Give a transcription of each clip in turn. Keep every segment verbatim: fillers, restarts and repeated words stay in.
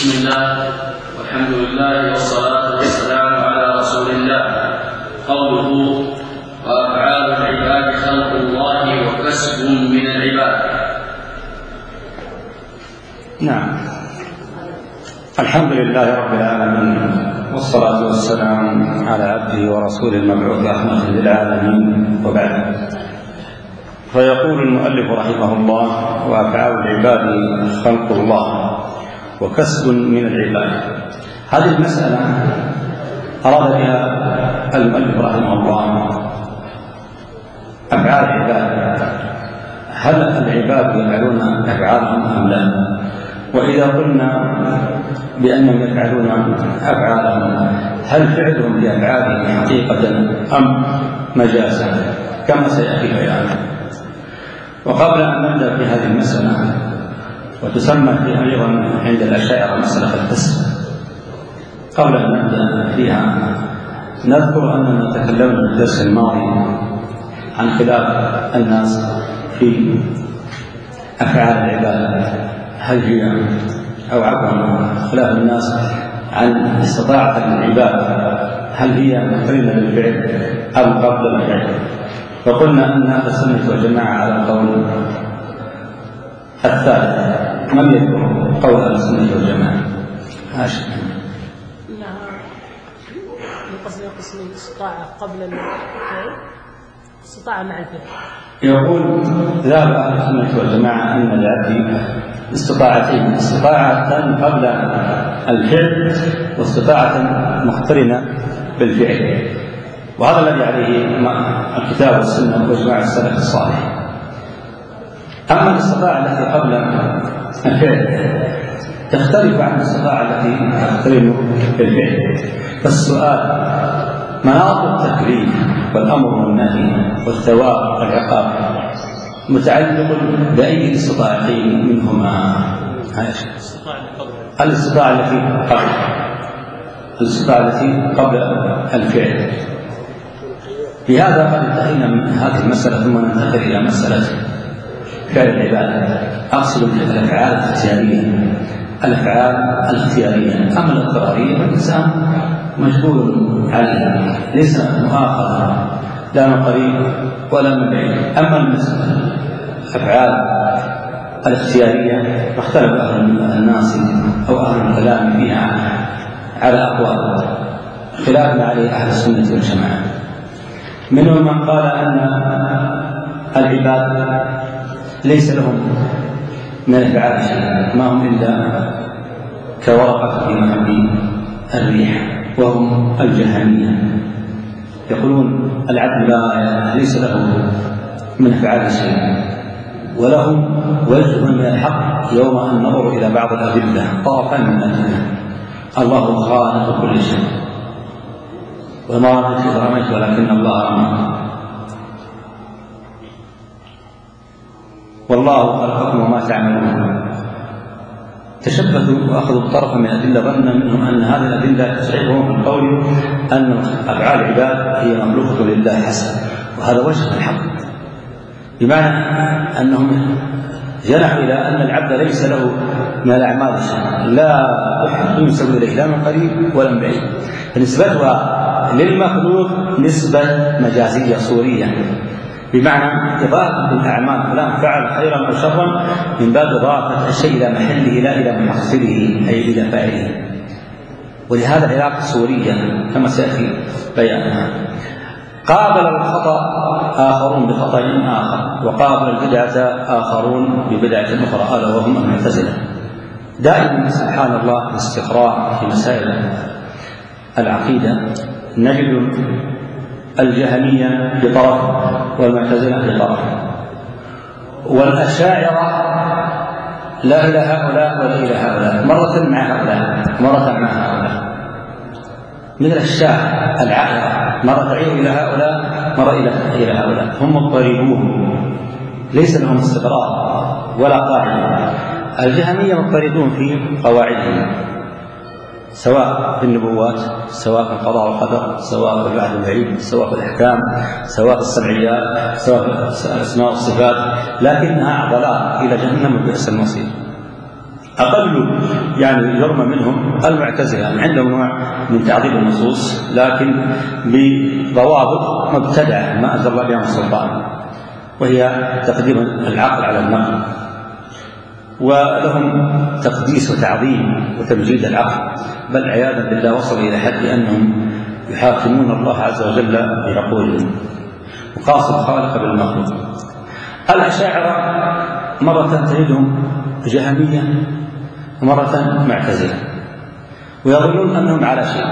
بسم الله والحمد لله والصلاة والسلام على رسول الله. قوله وأفعال العباد خلق الله وكسب من العباد. نعم، الحمد لله رب العالمين، والصلاة والسلام على عبده ورسوله المبعوث رحمة للعالمين، وبعد. فيقول المؤلف رحمه الله: وأفعال العباد خلق الله وكسب من العباد. هذه المسألة أراد بها المؤلف رحمه الله أفعال العباد، هل العباد يفعلون أفعالهم أم لا؟ وإذا قلنا بأنهم يفعلون أفعالهم، هل فعلهم بأفعالهم حقيقة أم مجازا؟ كما سيأتي بيانه. وقبل أن نبدأ في هذه المسألة، وتسمى فيها أيضا عند الأشاعرة مسألة الكسب، قبل أن نبدأ فيها نذكر أننا تكلمنا في الدرس الماضي عن خلاف الناس في أفعال العباد، هل هي أو عفوا خلاف الناس عن استطاعة العباد، هل هي مقترنة بالفعل أو قبل الفعل؟ فقلنا أن أهل السنة والجماعة على القول الثالث. من يذكر قول أهل السنة والجماعة؟ هاشم. نعم، يقصد قسم الاستطاعة قبل الفعل، استطاعة مع الفعل. يقول ذهب أهل السنة والجماعة أن العبد استطاعتين: استطاعة قبل الفعل واستطاعة مقترنة بالفعل، وهذا الذي عليه الكتاب والسنة وإجماع السلف الصالح. أما الاستطاعة التي قبل الفعل تختلف عن الاستطاعة التي تقترن بالفعل. فالسؤال: مناط التكليف والأمر والنهي والثواب والعقاب متعلق بأي الاستطاعتين منهما؟ الاستطاعة التي قبل الاستطاعة التي قبل الفعل. بهذا قد انتهينا من هذه المسألة، ثم ننتقل إلى مسألة فعل العبادة. أقصد الأفعال الاختيارية. الأفعال الاختيارية أما الاضطرارية فالإنسان مجبور عليها، ليس مؤاخذا لا من قريب ولا من بعيد. أما الأفعال الاختيارية فاختلف أهل الناس أو أهل الكلام فيها على أقوال خلافنا عليه أهل السنة والجماعة. منهم من قال أن العباد ليس لهم من الأفعال شيء، ما هم إلا كورقة في محب الريح، وهم الجهمية. يقولون العبد لا ليس له من أفعال شيء، ولهم وجه من الحق يوم أن نظر إلى بعض الأدلة طرفا من الأدلة. الله خالق كل شيء، وما رميت إذ رميت ولكن الله رمى، والله خلقكم وما تعملون. تشبثوا واخذوا الطرف من الادله ظنا منهم ان هذه الادله تسعفهم في القول ان افعال العباد هي مملوكه لله حسن، وهذا وجه الحق، بمعنى انهم جنحوا الى ان العبد ليس له من الاعمال شيء، لا احد ينسب اليه لا من قريب ولا من بعيد، فنسبتها للمخلوق نسبه مجازيه صوريه، بمعنى إضافة الأعمال فلان فعل خيرا أو شرا من باب إضافة الشيء إلى محله لا إلى محصله أي إلى فاعله. ولهذا العلاقة الصورية كما سيأتي بيانها. قابل الخطأ آخرون بخطأ آخر، وقابل البدعة آخرون ببدعة أخرى، ألا وهم المعتزلة. دائما سبحان الله الاستقراء في مسائل العقيدة نجد الجهمية بطرف والمعتزلة بطرف، والأشاعرة لا إلى هؤلاء ولا إلى هؤلاء، مرة مع هؤلاء مرة مع هؤلاء، مثل الشاة العائرة مرة تعير إلى هؤلاء مرة إلى هؤلاء. هم مضطربون ليس لهم استقرار ولا قاعدة. الجهمية مضطردون في قواعدهم، سواء في النبوات، سواء في القضاء والقدر، سواء في الوعد والوعيد، سواء في الأحكام، سواء في السمعيات، سواء في الأسماء والصفات، لكنها ضلال إلى جهنم وبئس المصير. أقل يعني جرما منهم المعتزلة، عندهم نوع من تعظيم النصوص لكن بضوابط مبتدعة ما أنزل الله بها من سلطان، وهي تقديم العقل على النقل، ولهم تقديس وتعظيم وتمجيد العقل، بل عياذا بالله وصل إلى حد أنهم يحاكمون الله عز وجل بعقولهم وقاصوا الخالق بالمخلوق. الأشاعرة مرة تجدهم جهمية ومرة معتزلة، ويظنون أنهم على شيء.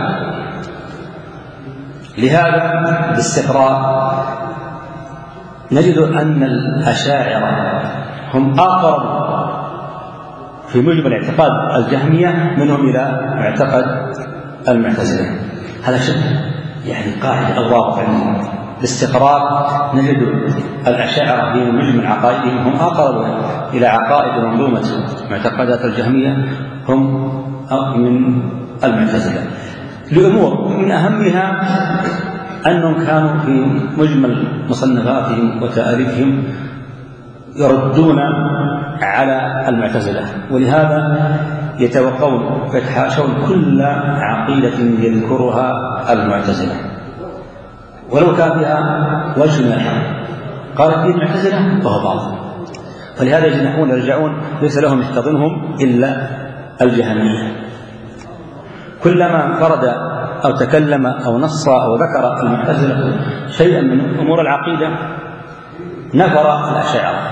لهذا باستقراء نجد أن الأشاعرة هم أقرب في مجمل اعتقاد الجهمية منهم إلى معتقد المعتزلة. هذا شيء يعني قاعدة أو ضابط عندهم. باستقرار نجد الأشاعرة في مجمل عقائدهم هم أقرب إلى عقائد منظومة معتقدات الجهمية هم من المعتزلة، لأمور من أهمها أنهم كانوا في مجمل مصنفاتهم وتأليفهم يردون على المعتزلة، ولهذا يتوقون ويتحاشون كل عقيدة يذكرها المعتزلة ولو كان فيها وجه من الحق. قالت فيه المعتزلة فهو باطل، فلهذا يجنحون يرجعون ليس لهم يحتضنهم إلا الجهمية. كلما انفرد أو تكلم أو نص أو ذكر المعتزلة شيئا من أمور العقيدة نفر الأشاعرة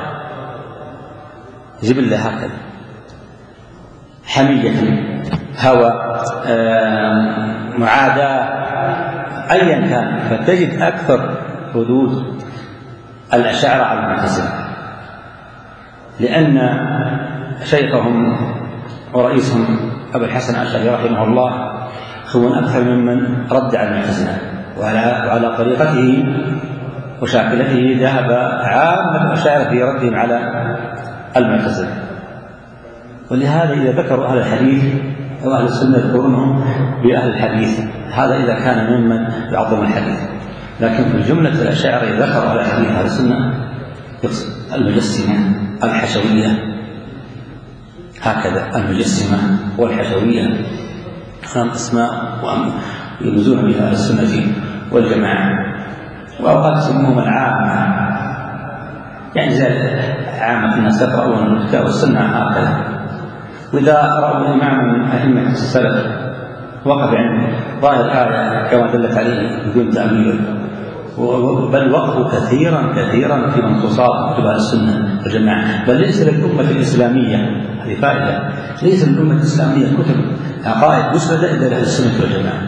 جبل هكذا، حمية، هوى، معاداة، أيا كان. فتجد أكثر ردود الأشاعرة على المعتزلة، لأن شيخهم ورئيسهم أبو الحسن الأشعري رحمه الله هو أكثر ممن رد على المعتزلة، وعلى طريقته وشاكلته ذهب عامة الأشاعرة في ردهم على المعتزلة. ولهذا إذا ذكروا أهل الحديث أو أهل السنة يذكرونهم بأهل الحديث، هذا إذا كان ممن يعظم الحديث. لكن في الجملة الأشاعرة إذا ذكروا أهل الحديث أهل السنة يقصد المجسمة الحشوية، هكذا المجسمة والحشوية خام أسماء يلمزون بها أهل السنة والجماعة، وأوقات يسموهم العامة، يعني زي عامة الناس يقرؤون الكتاب والسنة هكذا. وإذا رأوا إماما من أئمة السلف وقف عند ظاهر آية كما دلت عليه بدون تأويل، بل وقفوا كثيرا كثيرا في منصوصات كتب السنة والجماعة. بل ليس للأمة الإسلامية، هذه فائدة، ليس للأمة الإسلامية كتب عقائد مسندة إلا لأهل السنة والجماعة.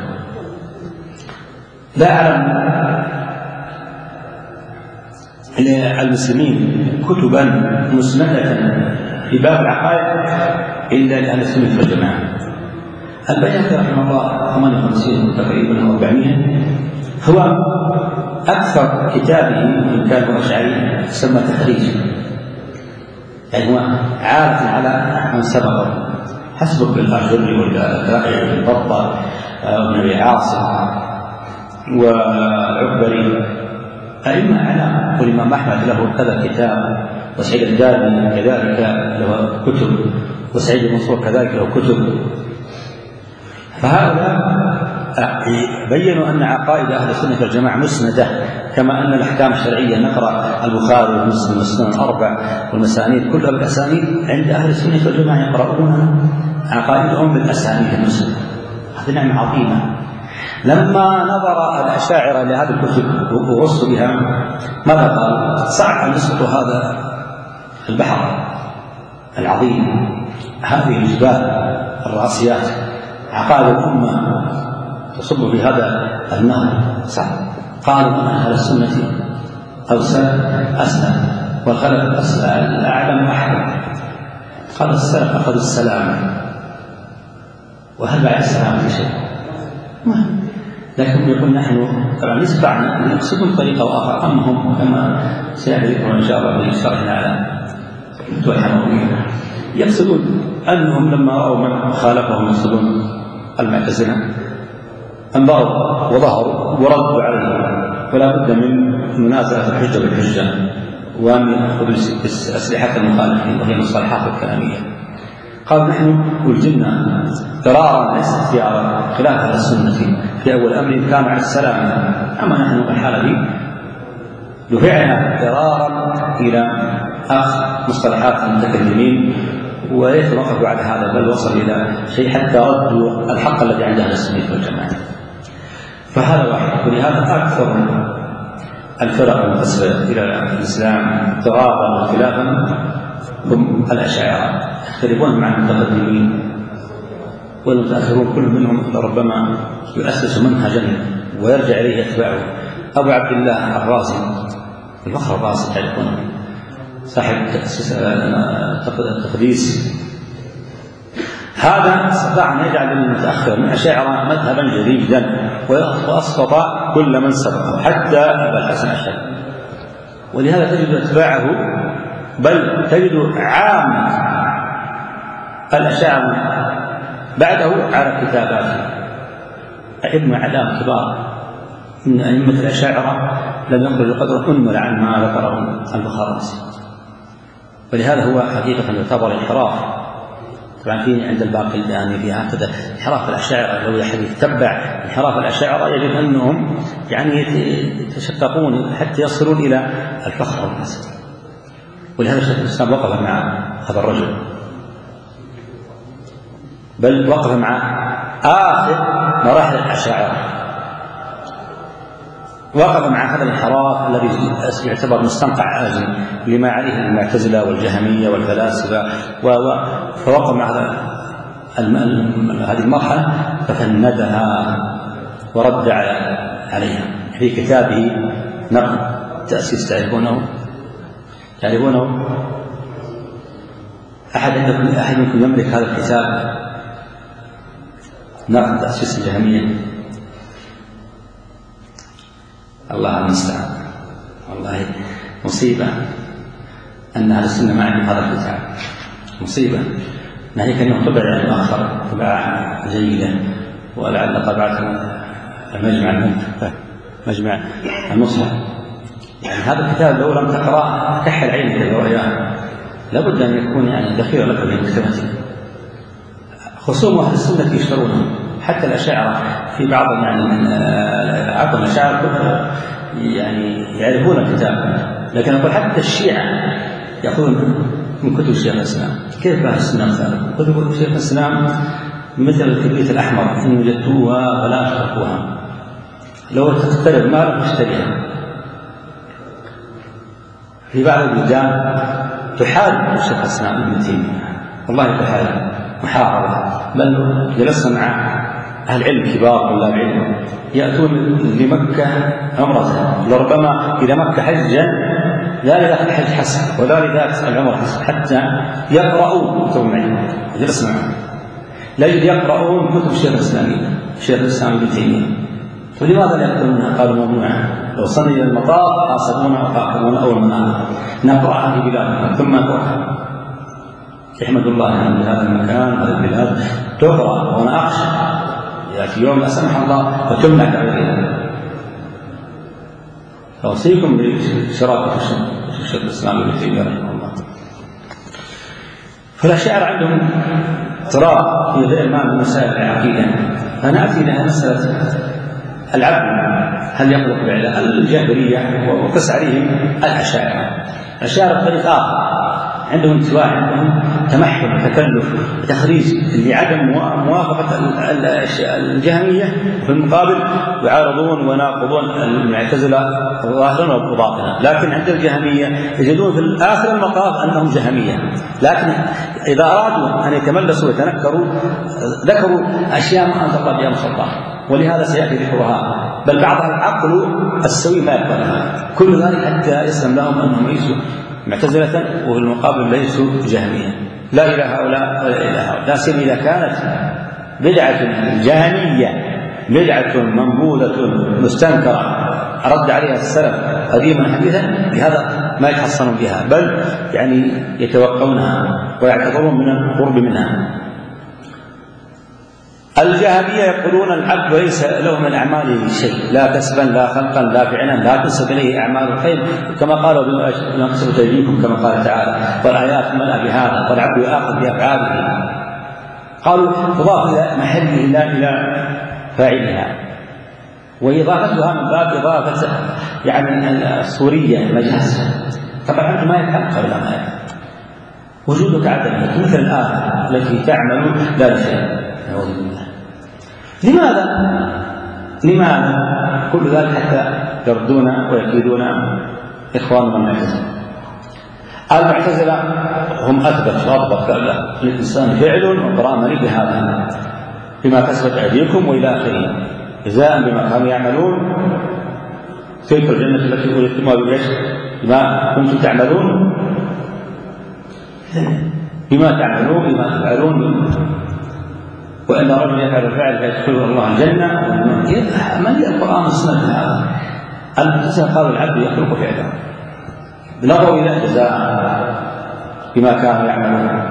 لا أعلم المسلمين كتبا مسندة في باب العقائد إلا لأهل السنة والجماعة. البيهقي رحمه الله ثمانية وخمسين تقريبا أو أربعمائة هو أكثر كتابه إن كان أشعري سمى تخريج، يعني هو عارف على من سبقه، حسبك بالأجر والكائن والبطة وابن أبي عاصم والعكبري أئمة على، والإمام أحمد له كذا كتاب، وسعيد الدارمي كذلك له كتب، وسعيد المنصور كذلك له كتب. فهؤلاء بينوا أن عقائد أهل السنة والجماعة مسندة، كما أن الأحكام الشرعية نقرأ البخاري ومسلم والسنن الأربع والمسانيد كلها بالأسانيد، عند أهل السنة والجماعة يقرؤون عقائدهم بالأسانيد المسندة. هذه نعمة عظيمة. لما نظر الأشاعرة لهذه الكتب وغصوا بها ماذا قال؟ صعب أن يسقط هذا البحر العظيم، هذه الجبال الراسيات، عقائد الأمة تصب في هذا النهر، صعب. قالوا أن أهل السنة أوسل أسلم والخلف أسلم الأعلم أحد. قال السلف أخذوا السلام، وهل بعد السلام في شيء؟ ما. لكن يقول نحن طبعا ليس بعنا يقصدون طريقة أخرى، أما هم كما سيأتي إن شاء الله بشرحنا على الدول الحموية يقصدون أنهم لما رأوا من خالفهم يقصدون المعتزلة انبغوا وظهروا وردوا عليه، ولا بد من منازعة الحجة بالحجة، وأن يأخذوا أسلحة المخالفين وهي المصطلحات الكلامية. قال نحن ألزمنا ضرارا ليس اختيارا خلاف على السنة في أول أمر كان على السلام، أما نحن في الحالة دي دفعنا ضرارا إلى أخذ مصطلحات المتكلمين ويتوقف على هذا، بل وصل إلى شيء حتى ردوا الحق الذي عند أهل السنة والجماعة. فهذا واحد. ولهذا أكثر الفرق المنتسبة إلى الإسلام ضرارا وخلافا هم الأشاعرة، يختلفون مع المتقدمين والمتأخرون، كل منهم ربما يؤسس منهجا ويرجع إليه أتباعه. أبو عبد الله الرازي الفخر الرازي تعرفونه، صاحب التقديس، هذا استطاع أن يجعل المتأخر من الأشاعرة مذهبا جديدا وأسقط كل من سبقه حتى أبا الحسن الأشعري. ولهذا تجد أتباعه، بل تجد عامة الأشاعرة بعده على كتاباته. ابن علام كبار من أئمة الأشاعرة لم يخرج قدر أنمل عن ما ذكره البخاري. ولهذا هو حقيقة يعتبر انحراف. طبعا في عند الباقلاني في هكذا انحراف الأشاعرة، لو أحد يتبع انحراف الأشاعرة يجد أنهم يعني يتشققون حتى يصلون إلى الفخر والحسد. ولهذا شيخ الإسلام وقف مع هذا الرجل، بل وقف مع آخر مراحل الأشاعرة، وقف مع هذا الانحراف الذي يعتبر مستنقع آجل لما عليه المعتزلة والجهمية والفلاسفة، فوقف مع هذه المرحلة ففندها ورد عليها في كتابه نقد تأسيس. تعرفونه تعرفونه أحد عندكم أحد منكم يملك هذا الكتاب نقد تأسيس الجهمية؟ الله المستعان. والله مصيبة أن أهل السنة ما عندهم هذا الكتاب، مصيبة. ناهيك أنه طبع يعني آخر طبعة جيدة، ولعل طبعة المجمع مجمع المصحف. يعني هذا الكتاب لو لم تقرأ كحل عينك برؤياه، لابد أن يكون يعني ذخيرة لك في مكتبتك. خصوم أهل السنة يشترونه، حتى الأشاعرة في بعض يعني من عقل الأشاعرة يعني يعرفون الكتاب، لكن أقول حتى الشيعة يأخذون من كتب شيخ الإسلام. كيف أهل السنة مثلا كتب شيخ الإسلام مثل الكبريت الأحمر إن وجدتوها فلا تتركوها، لو تقترب ما لم تشتريها. في بعض البلدان تحارب شيخ الإسلام ابن تيمية، والله تحارب محاربة، بل جلسنا مع أهل علم كبار طلاب علم يأتون لمكة عمرة، لربما إلى مكة حجا لا لذات الحج حسن ولا لذات العمر حسن، حتى يقرؤون كتب العلم. جلسنا معهم لا يجد يقرؤون كتب الشيخ الإسلامي الشيخ الإسلام ابن تيمية. فلماذا لا يقولون؟ قالوا ممنوعا، لو صلنا إلى المطار حاسبونا وقاتلونا أول ما نقرأها في بلادنا ثم نقرأها. يحمد الله أن بهذا المكان هذه البلاد تقرأ، وأنا أخشى يأتي يوم لا سمح الله وتمنع دعوتها. فأوصيكم بشراكة الشيخ الإسلام ابن تيمية رحمه الله. فالأشاعرة عندهم اضطراب في غير ما من مسائل العقيدة. فنأتي إلى مسألة العبد هل يخلق بعله؟ الجاهلية وقس عليهم الأشاعرة. الأشاعرة بطريق آخر، عندهم انتواء، عندهم تمحل وتكلف وتخريج لعدم موافقة الجهمية، وفي المقابل يعارضون ويناقضون المعتزلة ظاهرا وباطنا. لكن عند الجهمية يجدون في آخر المطاف أنهم جهمية، لكن إذا أرادوا أن يتملسوا ويتنكروا ذكروا أشياء ما أنزل الله بها من سلطان، ولهذا سيأتي ذكرها، بل بعضها العقل السوي ما يقبلها. كل ذلك حتى يسلم لهم أنهم ليسوا معتزلة وفي المقابل ليسوا جهمية، لا إلى هؤلاء ولا إلى هؤلاء. لا سيما إذا كانت بدعة الجهمية بدعة منبوذة مستنكرة رد عليها السلف قديما حديثا، لهذا ما يتحصنون بها، بل يعني يتوقونها ويعتبرون من القرب منها. الجهمية يقولون العبد ليس له من أعماله شيء، لا كسبا لا خلقا لا فعلا، لا تنسب إليه أعمال الخير، كما قالوا بما كسبت أيديكم كما قال تعالى، والآيات ملأ بهذا، والعبد يؤاخذ بأفعاله. قالوا تضاف إلى محله لا إلى فاعلها، وإضافتها من باب إضافة يعني الصورية مجاز. طبعا العبد ما يفعل قبل ما يفعل، وجودك عدمه مثل الآية التي تعمل لا شيء. لماذا؟ لماذا كل ذلك حتى يردون ويكيدون إخواننا المعتزلة؟ المعتزلة هم أثبت وأضبط للإنسان فعل وقرامة بهذا بما كسبت أيديكم وإلى آخره، جزاء بما كانوا يعملون، تلك الجنة التي أورثتموها بما كنتم تعملون، بما تعملون بما تفعلون. وإن رجل يفعل الفعل فيدخله الله الجنة. من القرآن والسنة هذا؟ المعتزلة قالوا العبد يخلق فعله، نظروا إلى جزاء بما كانوا يعملون.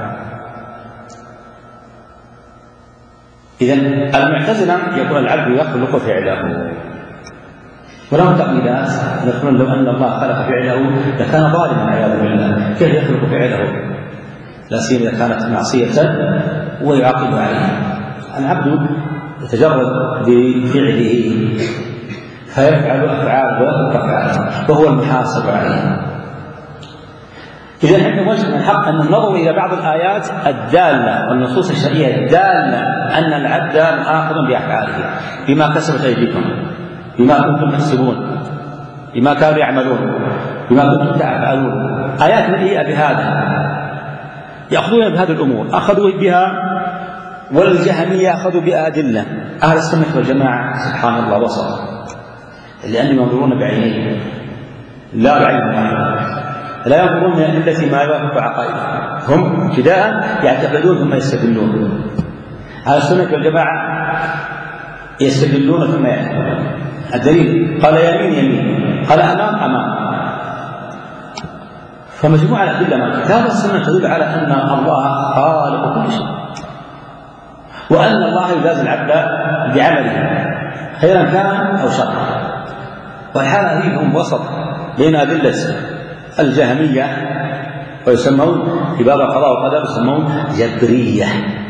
إذن المعتزلة يقول العبد يخلق فعله، ولهم تقليدات يقولون لو أن الله خلق فعله لكان ظالما والعياذ بالله، كيف يخلق فعله؟ لا سيما إذا كانت معصية ويعاقب عليها. العبد يتجرد بفعله فيفعل أفعال ويخلق أفعاله وهو المحاسب عليها. إذا عندهم وجه من الحق أن النظر إلى بعض الآيات الدالة والنصوص الشرعية الدالة أن العبد آخذ بأفعاله بما كسبت أيديكم، بما كنتم تكسبون، بما كانوا يعملون، بما كنتم تفعلون. آيات مليئة بهذا، يأخذون بهذه الأمور، أخذوا بها. والجهمية أخذوا بأدلة. أهل السنة والجماعة سبحان الله وسط، لأنهم ينظرون بعينين لا بعين لا ينظرون من أدلة ما يوافق عقائدهم، هم ابتداء يعتقدون ثم يستدلون. أهل السنة والجماعة يستدلون ثم يعتقدون. الدليل قال يمين يمين، قال أمام أمام. فمجموعة الأدلة من الكتاب والسنة تدل على أن الله خالق كل شيء، وأن الله يجازي العبد بعمله خيرا كان أو شرا. والحالة هذه هم وسط بين أدلة الجهمية ويسمون في باب القضاء والقدر يسمون جبرية،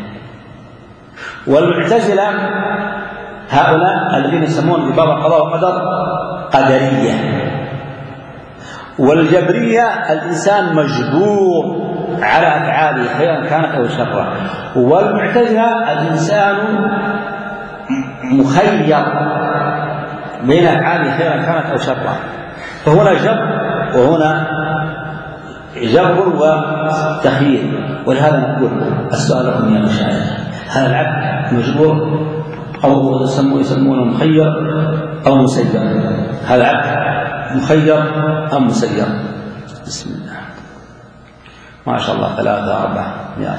والمعتزلة هؤلاء الذين يسمون في باب القضاء والقدر قدرية. والجبرية الإنسان مجبور على أفعاله خيرا كانت أو شرا، والمعتزلة الإنسان مخير بين أفعاله خيرا كانت أو شرا. فهنا جبر وهنا جبر وتخيير. ولهذا نقول السؤال لكم يا مشايخ، هل العبد مجبور أو يسمونه مخير أو مسير؟ هل العبد مخير أم مسير؟ بسم الله ما شاء الله ثلاثة أربعة مئات.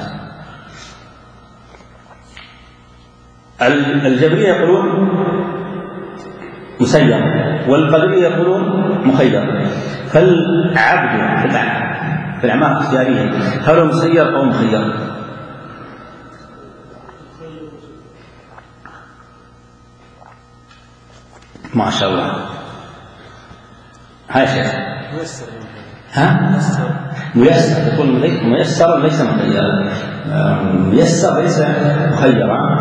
الجبرية يقولون مسير، والقدرية يقولون مخير. فالعبد في الأعمال الاختيارية هل هو مسير أو مخير؟ ما شاء الله. هاي شيخ ميسر. ها؟ ميسر. ميسر يقول ميسر ليس مخيرا، ميسر ليس مخيرا،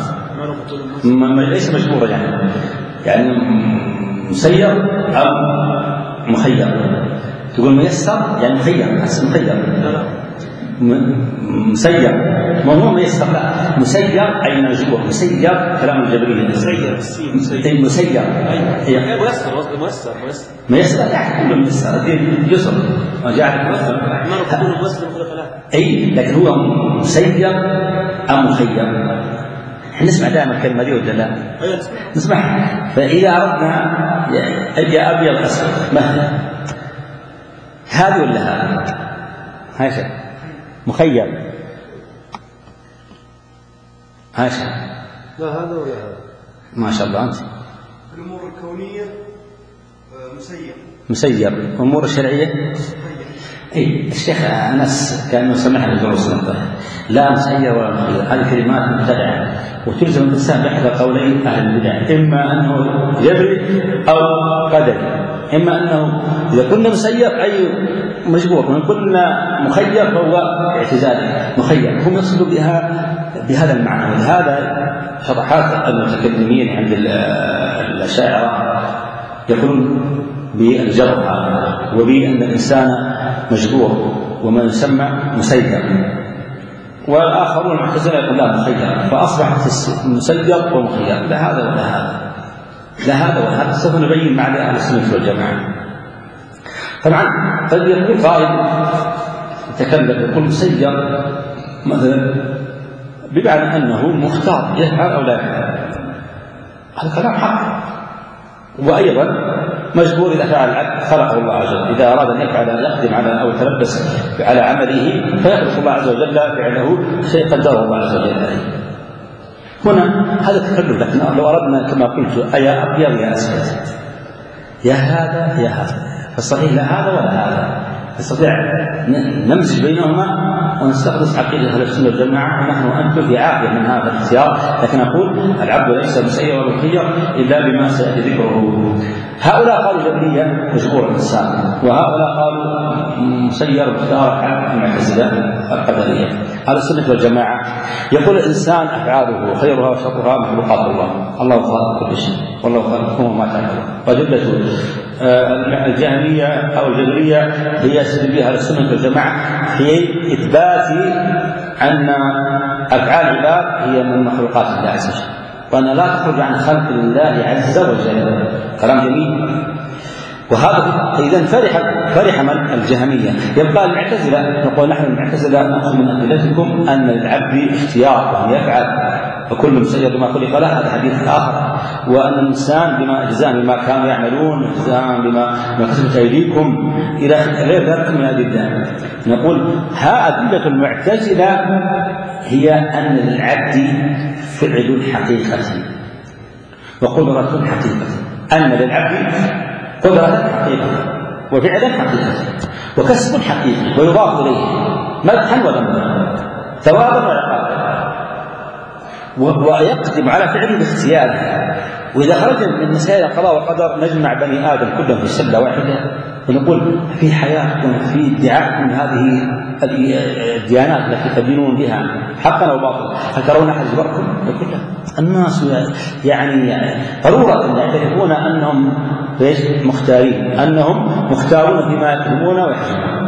ليس مجبورا يعني يعني مسير أو مخير. تقول ميسر يعني مخير، أحسن مخير. مسير ما هو ميسر، لا مسير أي مجبور. مسير كلام الجبرية مسير مسير مسير أي ميسر قصدي ميسر ميسر ميسر لا كله ميسر يسر وجعل ميسر ما نقول ميسر ثلاثة أي لكن هو مسير أم مخير. احنا نسمع دائما الكلمة دي ولا لا؟ نسمع. فإذا أردنا أجي أبيض أسود مثلا هذه ولا هذه؟ هاي شيء مخير. هاي شيء لا هذا ولا هذا. ما شاء الله. أنت الأمور الكونية مسير، مسير. الأمور الشرعية إيه الشيخ أنس كان يسمعها بالدروس لا مسير ولا مخير، هذه كلمات مبتدعة وتلزم الإنسان بإحدى قولين أهل البدع، إما أنه جبري أو قدري، إما أنه إذا كنا مسير أي مجبور، وإن كنا مخير فهو اعتزالي مخير، هم يقصدوا بها بهذا المعنى. ولهذا شطحات المتكلمين عند الأشاعرة يقولون بالجبر وبأن الإنسان مجبور وما يسمى مسير، والآخرون المعتزلة يقول لا مخير، فأصبحت مسير ومخير، لا هذا ولا هذا، لا هذا ولا هذا. سوف نبين معنى أهل السنة والجماعة. طبعا قد يقول قائل يتكلم يقول مسير مثلا بمعنى أنه مختار يفعل أو لا يفعل، هذا كلام حق. وأيضا مجبور إذا فعل العبد خلقه الله عز وجل، إذا أراد أن يفعل يقدم على أو يتلبس على عمله فيخلق الله عز وجل فعله شيء قدره الله عز وجل عليه. هنا هذا تكلف، لكن لو أردنا كما قلت أيا أبيض يا أسود يا هذا يا هذا، فالصحيح لا هذا ولا هذا، نستطيع نمزج بينهما ونستخلص عقيدة أهل السنة والجماعة، ونحن وأنتم في عافية من هذا الاختيار. لكن أقول العبد ليس مسير ولا مخير إلا بما سيأتي ذكره. هؤلاء قالوا جبرية مجبور الإنسان، وهؤلاء قالوا مسير مختار حق المعتزلة القدرية. أهل السنة والجماعة يقول الإنسان أفعاله خيرها وشرها مخلوقات الله، الله خالق كل شيء والله خالقكم وما تعملون. وجملة الجهمية أو الجبرية هي يستدل بها السنة والجماعة في إثبات أن أفعال العباد هي من مخلوقات الله عز وجل، وأن لا تخرج عن خلق الله عز وجل. كلام جميل. وهذا إذن فرح فرح من الجهمية. يبقى المعتزلة، نقول نحن المعتزلة نأخذ من أدلتكم أن للعبد اختيار وأن يفعل، فكل مسير بما خلق له، هذا حديث آخر. وأن الإنسان بما أجزاء بما كانوا يعملون، أجزاء بما كسبت أيديكم إلى غير ذلك من الأدلة. نقول ها أدلة المعتزلة هي أن للعبد فعل حقيقة وقدرة حقيقة، أن للعبد قدرة حقيقة وفعل حقيقة وكسب حقيقي ويضاف إليه مدحا وذما ثوابا وعقابا، ويقدم على فعله باختياره. وإذا خرج من مسائل القضاء والقدر نجمع بني آدم كلهم في سلة واحدة ونقول في حياتكم في ادعاءكم هذه الديانات التي تدينون بها حقا أو باطلا، هل ترون أحد يجبركم؟ يقول الناس يعني ضرورة يعترفون أنهم مختارين، أنهم مختارون فيما يكتبون ويحجبون.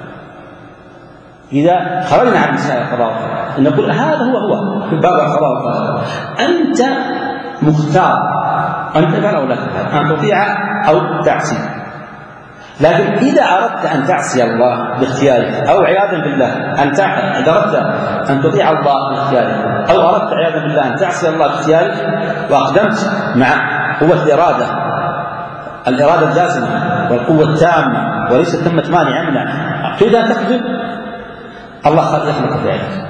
إذا خرجنا عن مسائل القضاء والقدر نقول هذا هو هو في باب القضاء والقدر، أنت مختار أن تفعل أو لا تفعل، أن تطيع أو تعصي. لكن إذا أردت أن تعصي الله باختيارك، أو عياذا بالله أن إذا أردت أن تطيع الله باختيارك، أو أردت عياذا بالله أن تعصي الله باختيارك وأقدمت مع قوة الإرادة، الإرادة اللازمة والقوة التامة وليس ثمة مانع منع، تريد أن تقدم الله يخلق فعلك.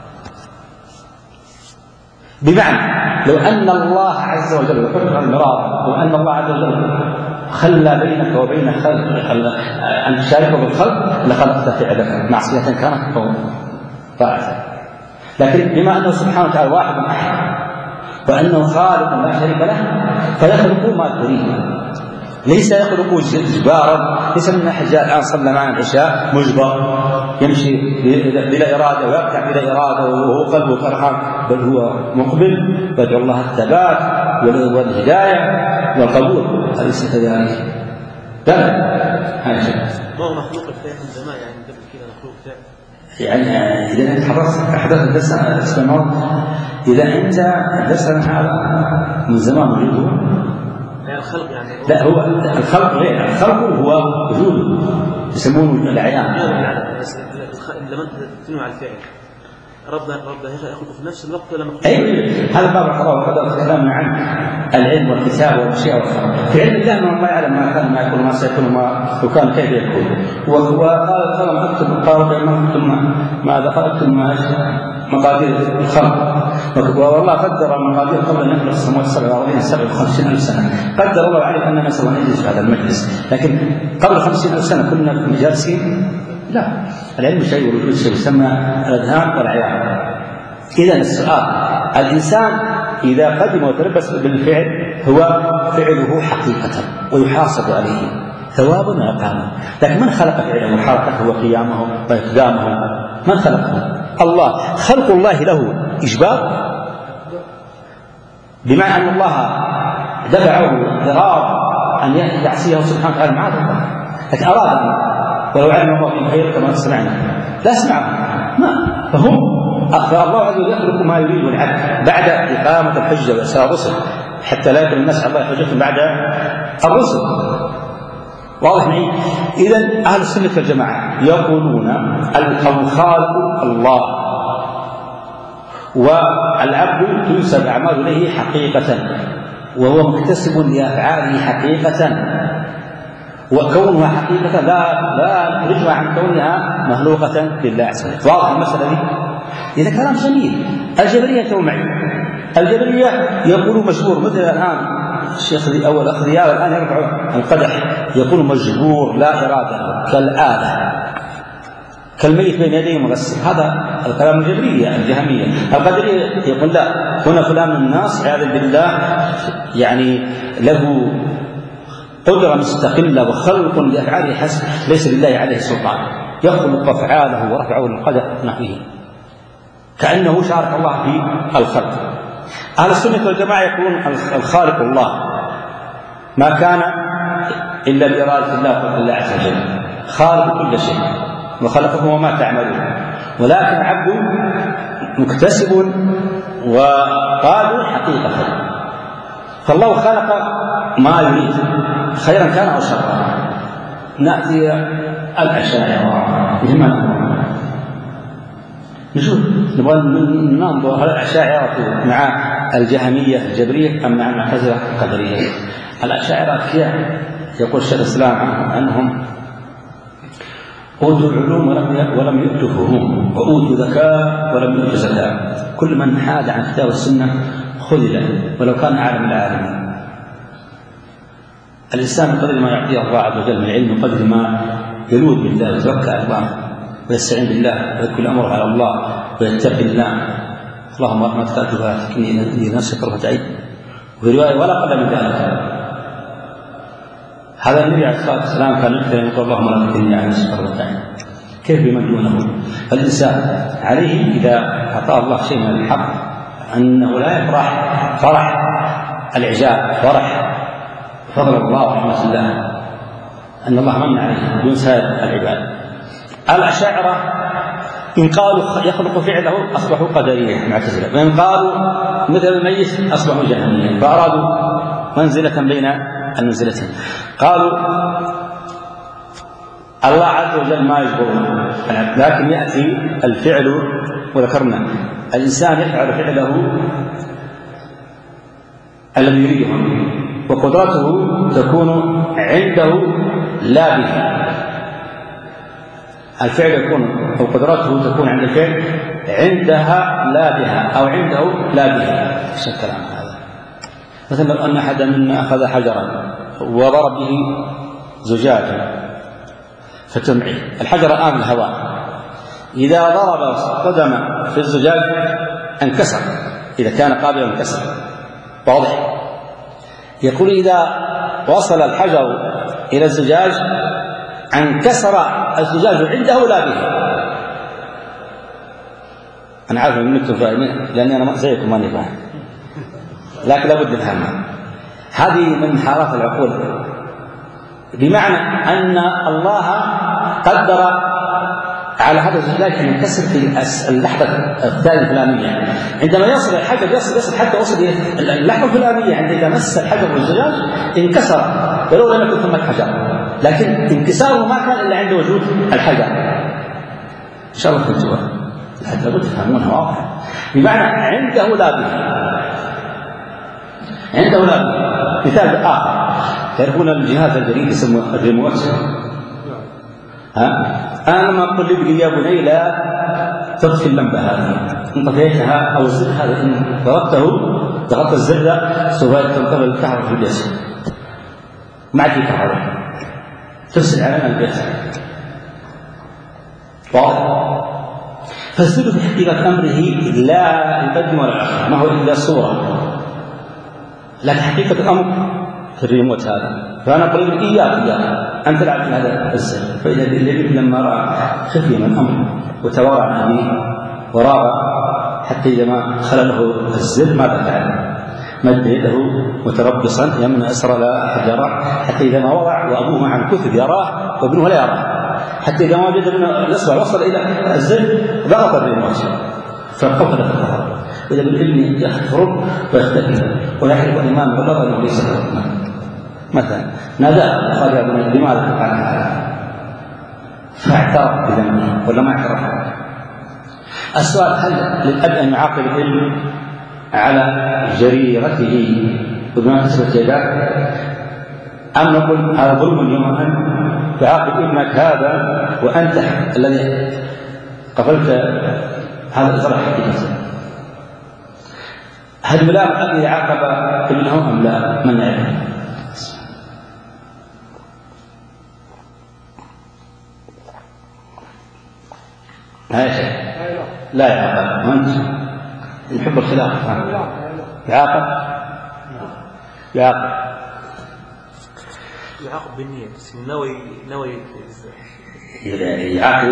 بمعنى لو أن الله عز وجل وحكم المراد، لو أن الله عز وجل خلى بينك وبين خلق أن تشاركه بالخلق لخلقت فعلك معصية كانت أو طاعة. لكن بما أنه سبحانه وتعالى واحد أحد وأنه خالق لا شريك له فيخلق ما يريد، ليس يخلق إجبارا، ليس من ناحية جاء الآن صلى معنا العشاء مجبر يمشي بلا إرادة ويركع بلا إرادة وهو قلبه فرحان، بل هو مقبل يدعو الله الثبات والهداية والقبول، أليس كذلك؟ لا هذا شيء ما هو مخلوق الفعل من زمان، يعني قبل كذا مخلوق فعل. يعني إذا أنت حضرت أحداث الدرس استمر، إذا أنت درسنا هذا من زمان وجوده الخلق يعني لا هو الخلق غير الخلق هو وجوده يسمونه العيان. لما انت تنوي على الفعل ربنا ربنا يخلق في نفس الوقت لما اي هذا باب القضاء والقدر كلامنا عن العلم والكتاب والاشياء والخلق. في علم الله ما الله يعلم ما كان ما يكون ما سيكون وما وكان كيف يكون. وقال قال ما اكتب قال ما اكتب ماذا اكتب ما مقادير الخلق، والله قدر المقادير قبل ان يخلق السماوات السبع والارضين سبع وخمسين الف سنه. قدر الله عليه اننا سوف نجلس في هذا المجلس، لكن قبل خمسين الف سنه كنا جالسين لا، العلم شيء والوجود شيء، يسمى الأذهان والعيان. إذا السؤال، الإنسان إذا قدم وتلبس بالفعل هو فعله حقيقة ويحاسب عليه ثوابا وعقابا، لكن من خلق فعله وحركته وقيامه وإقدامه؟ من خلقه؟ الله. خلق الله له إجبار، بمعنى أن الله دفعه إراد أن يعصيه سبحانه وتعالى معاذ الله، لكن أراد، ولو علم الله في خير كما سمعنا لا سمعه ما فهم. فالله عز وجل يخلق ما يريد العبد بعد إقامة الحجة وإرسال الرسل، حتى لا يكون الناس على الله حجة بعد الرسل. واضح معي؟ إذن أهل السنة والجماعة يقولون الخالق الله، والعبد تنسب أعماله إليه حقيقة، وهو مكتسب لأفعاله حقيقة، وكونها حقيقة لا لا ترجع عن كونها مخلوقة لله عز وجل. واضح المسألة دي؟ إذا كلام جميل. الجبرية تو معي، الجبرية يقولون مجبور، مثل الآن الشيخ ذي أول أخ ذياب الآن يرفع القدح يقول مجبور لا إرادة كالآلة، كالميت بين يديه مغسل. هذا الكلام الجبرية الجهمية. القدرية يقول لا، هنا فلان من الناس عياذا بالله يعني له قدرة مستقلة وخلق لأفعاله حسب، ليس لله عليه سلطان، يخلق أفعاله ورفعه للقدر نحوه كأنه شارك الله في الخلق. أهل السنة والجماعة يقولون الخالق الله، ما كان إلا بإرادة الله وقدر الله عز وجل، خالق كل شيء وخلقه وما تعملون، ولكن عبد مكتسب وقادر حقيقة. فالله خلق ما يريد خيرا كان أو شرا. نأتي الأشاعرة بهما نشوف، نبغى ننظر هل الأشاعرة مع الجهمية الجبرية أم مع المعتزلة القدرية. الأشاعرة يقول الشيخ الإسلام عنهم أنهم أوتوا العلوم ولم ولم يؤتوا فهوم، وأوتوا ذكاء ولم يؤتوا زكاة، كل من حاد عن كتاب السنة خذل ولو كان عالم العالمين. الإنسان بقدر ما يعطيه الله عز وجل من العلم، بقدر ما يلوذ بالله ويتوكل الله ويستعين بالله ويكل أمره على الله ويتقي الله. اللهم رحمتك أرجوها تكني لنفسك طرفة عين. وفي رواية ولا قل من ذلك. هذا النبي عليه الصلاة والسلام كان يكثر يقول اللهم لا تكلني عن نفسي طرفة عين. كيف بمن دونه؟ فالإنسان عليه إذا أعطاه الله شيء من الحق أنه لا يفرح فرح الإعجاب، فرح فضل الله ورحمة الله أن الله من عليه دون سائر العباد. الأشاعرة إن قالوا يخلق فعله أصبحوا قدرية معتزلة، وإن قالوا مثل الميت أصبحوا جهمية، فأرادوا منزلة بين المنزلتين. قالوا الله عز وجل ما يجبره، لكن يأتي الفعل، وذكرنا الإنسان يفعل فعله الذي يريده، وقدرته تكون عنده لا به. الفعل يكون أو قدرته تكون عند الفعل عندها لا بها، أو عنده لا بها. ايش الكلام هذا؟ مثلا أن أحد منا أخذ حجرا وضرب به زجاجا فتمعي، الحجر الآن الهواء، إذا ضرب قدم في الزجاج انكسر، إذا كان قابلا انكسر. واضح؟ يقول إذا وصل الحجر إلى الزجاج انكسر الزجاج عنده لا به. أنا عارف أنكم فاهمين لأني أنا زيكم ماني فاهم، لكن لابد نفهمها. هذه من حالات العقول، بمعنى أن الله قدر على هذا الزجاج أن ينكسر في اللحظة الثانية الفلانية. عندما يصل الحجر يصل يصل حتى وصل إلى اللحظة الفلانية، عندما مس الحجر والزجاج انكسر ولو لم يكن ثم الحجر، لكن انكساره ما كان إلا عند وجود الحجر. إن شاء الله فهمتوها، حتى لابد تفهمونها واضحة. بمعنى عنده لا به، عنده لا به. مثال آخر، تعرفون الجهاز الجديد اسمه الريموت؟ ها؟ أنا لما أقول لي يا بني لا تطفي اللمبة هذه، إن طفيتها أو الزر هذا إن ضربته ضغطت الزر سوف تنقل الكهرباء في البيت، ما عاد في كهرباء، تفصل علينا البيت. واضح؟ فالزهد في حقيقة أمره لا يقدم ولا يؤخر، ما هو إلا صورة، لكن حقيقة الأمر في الريموت هذا. فأنا أقول إياك إياك أن تلعب في هذا الزر. فإذا الذي لما رأى خفي من الأمر وتوارى به وراغ حتى إذا ما خلله الزر ماذا فعل؟ مد يده متربصا يمنى أسرى لا أحد يراه، حتى إذا ما وضع وأبوه مع الكتب يراه وابنه لا يراه، حتى إذا ما وجد من الإصبع وصل إلى الزر ضغط الريموت فقفل التفرق. وإذا بالعلم يخرج ويختفي ويحرق الإمام بالغضب أنه ليس له مثلا ناداه خالد بن لماذا تفعل هذا؟ فاعترف بذنبه ولا ما اعترف؟ السؤال هل للأب أن يعاقب الابن على جريرته وبما كسبت يداه، أم نقول هذا ظلم اليوم أن تعاقب ابنك هذا وأنت الذي قفلت هذا الإصرار حقيقة؟ هل ملام أن يعاقب ابنه أم لا؟ من يعلم؟ لا شيء لا يعاقب. وأنت نحب الخلاف يعاقب يعاقب يعاقب بالنية نوي نوي يعاقب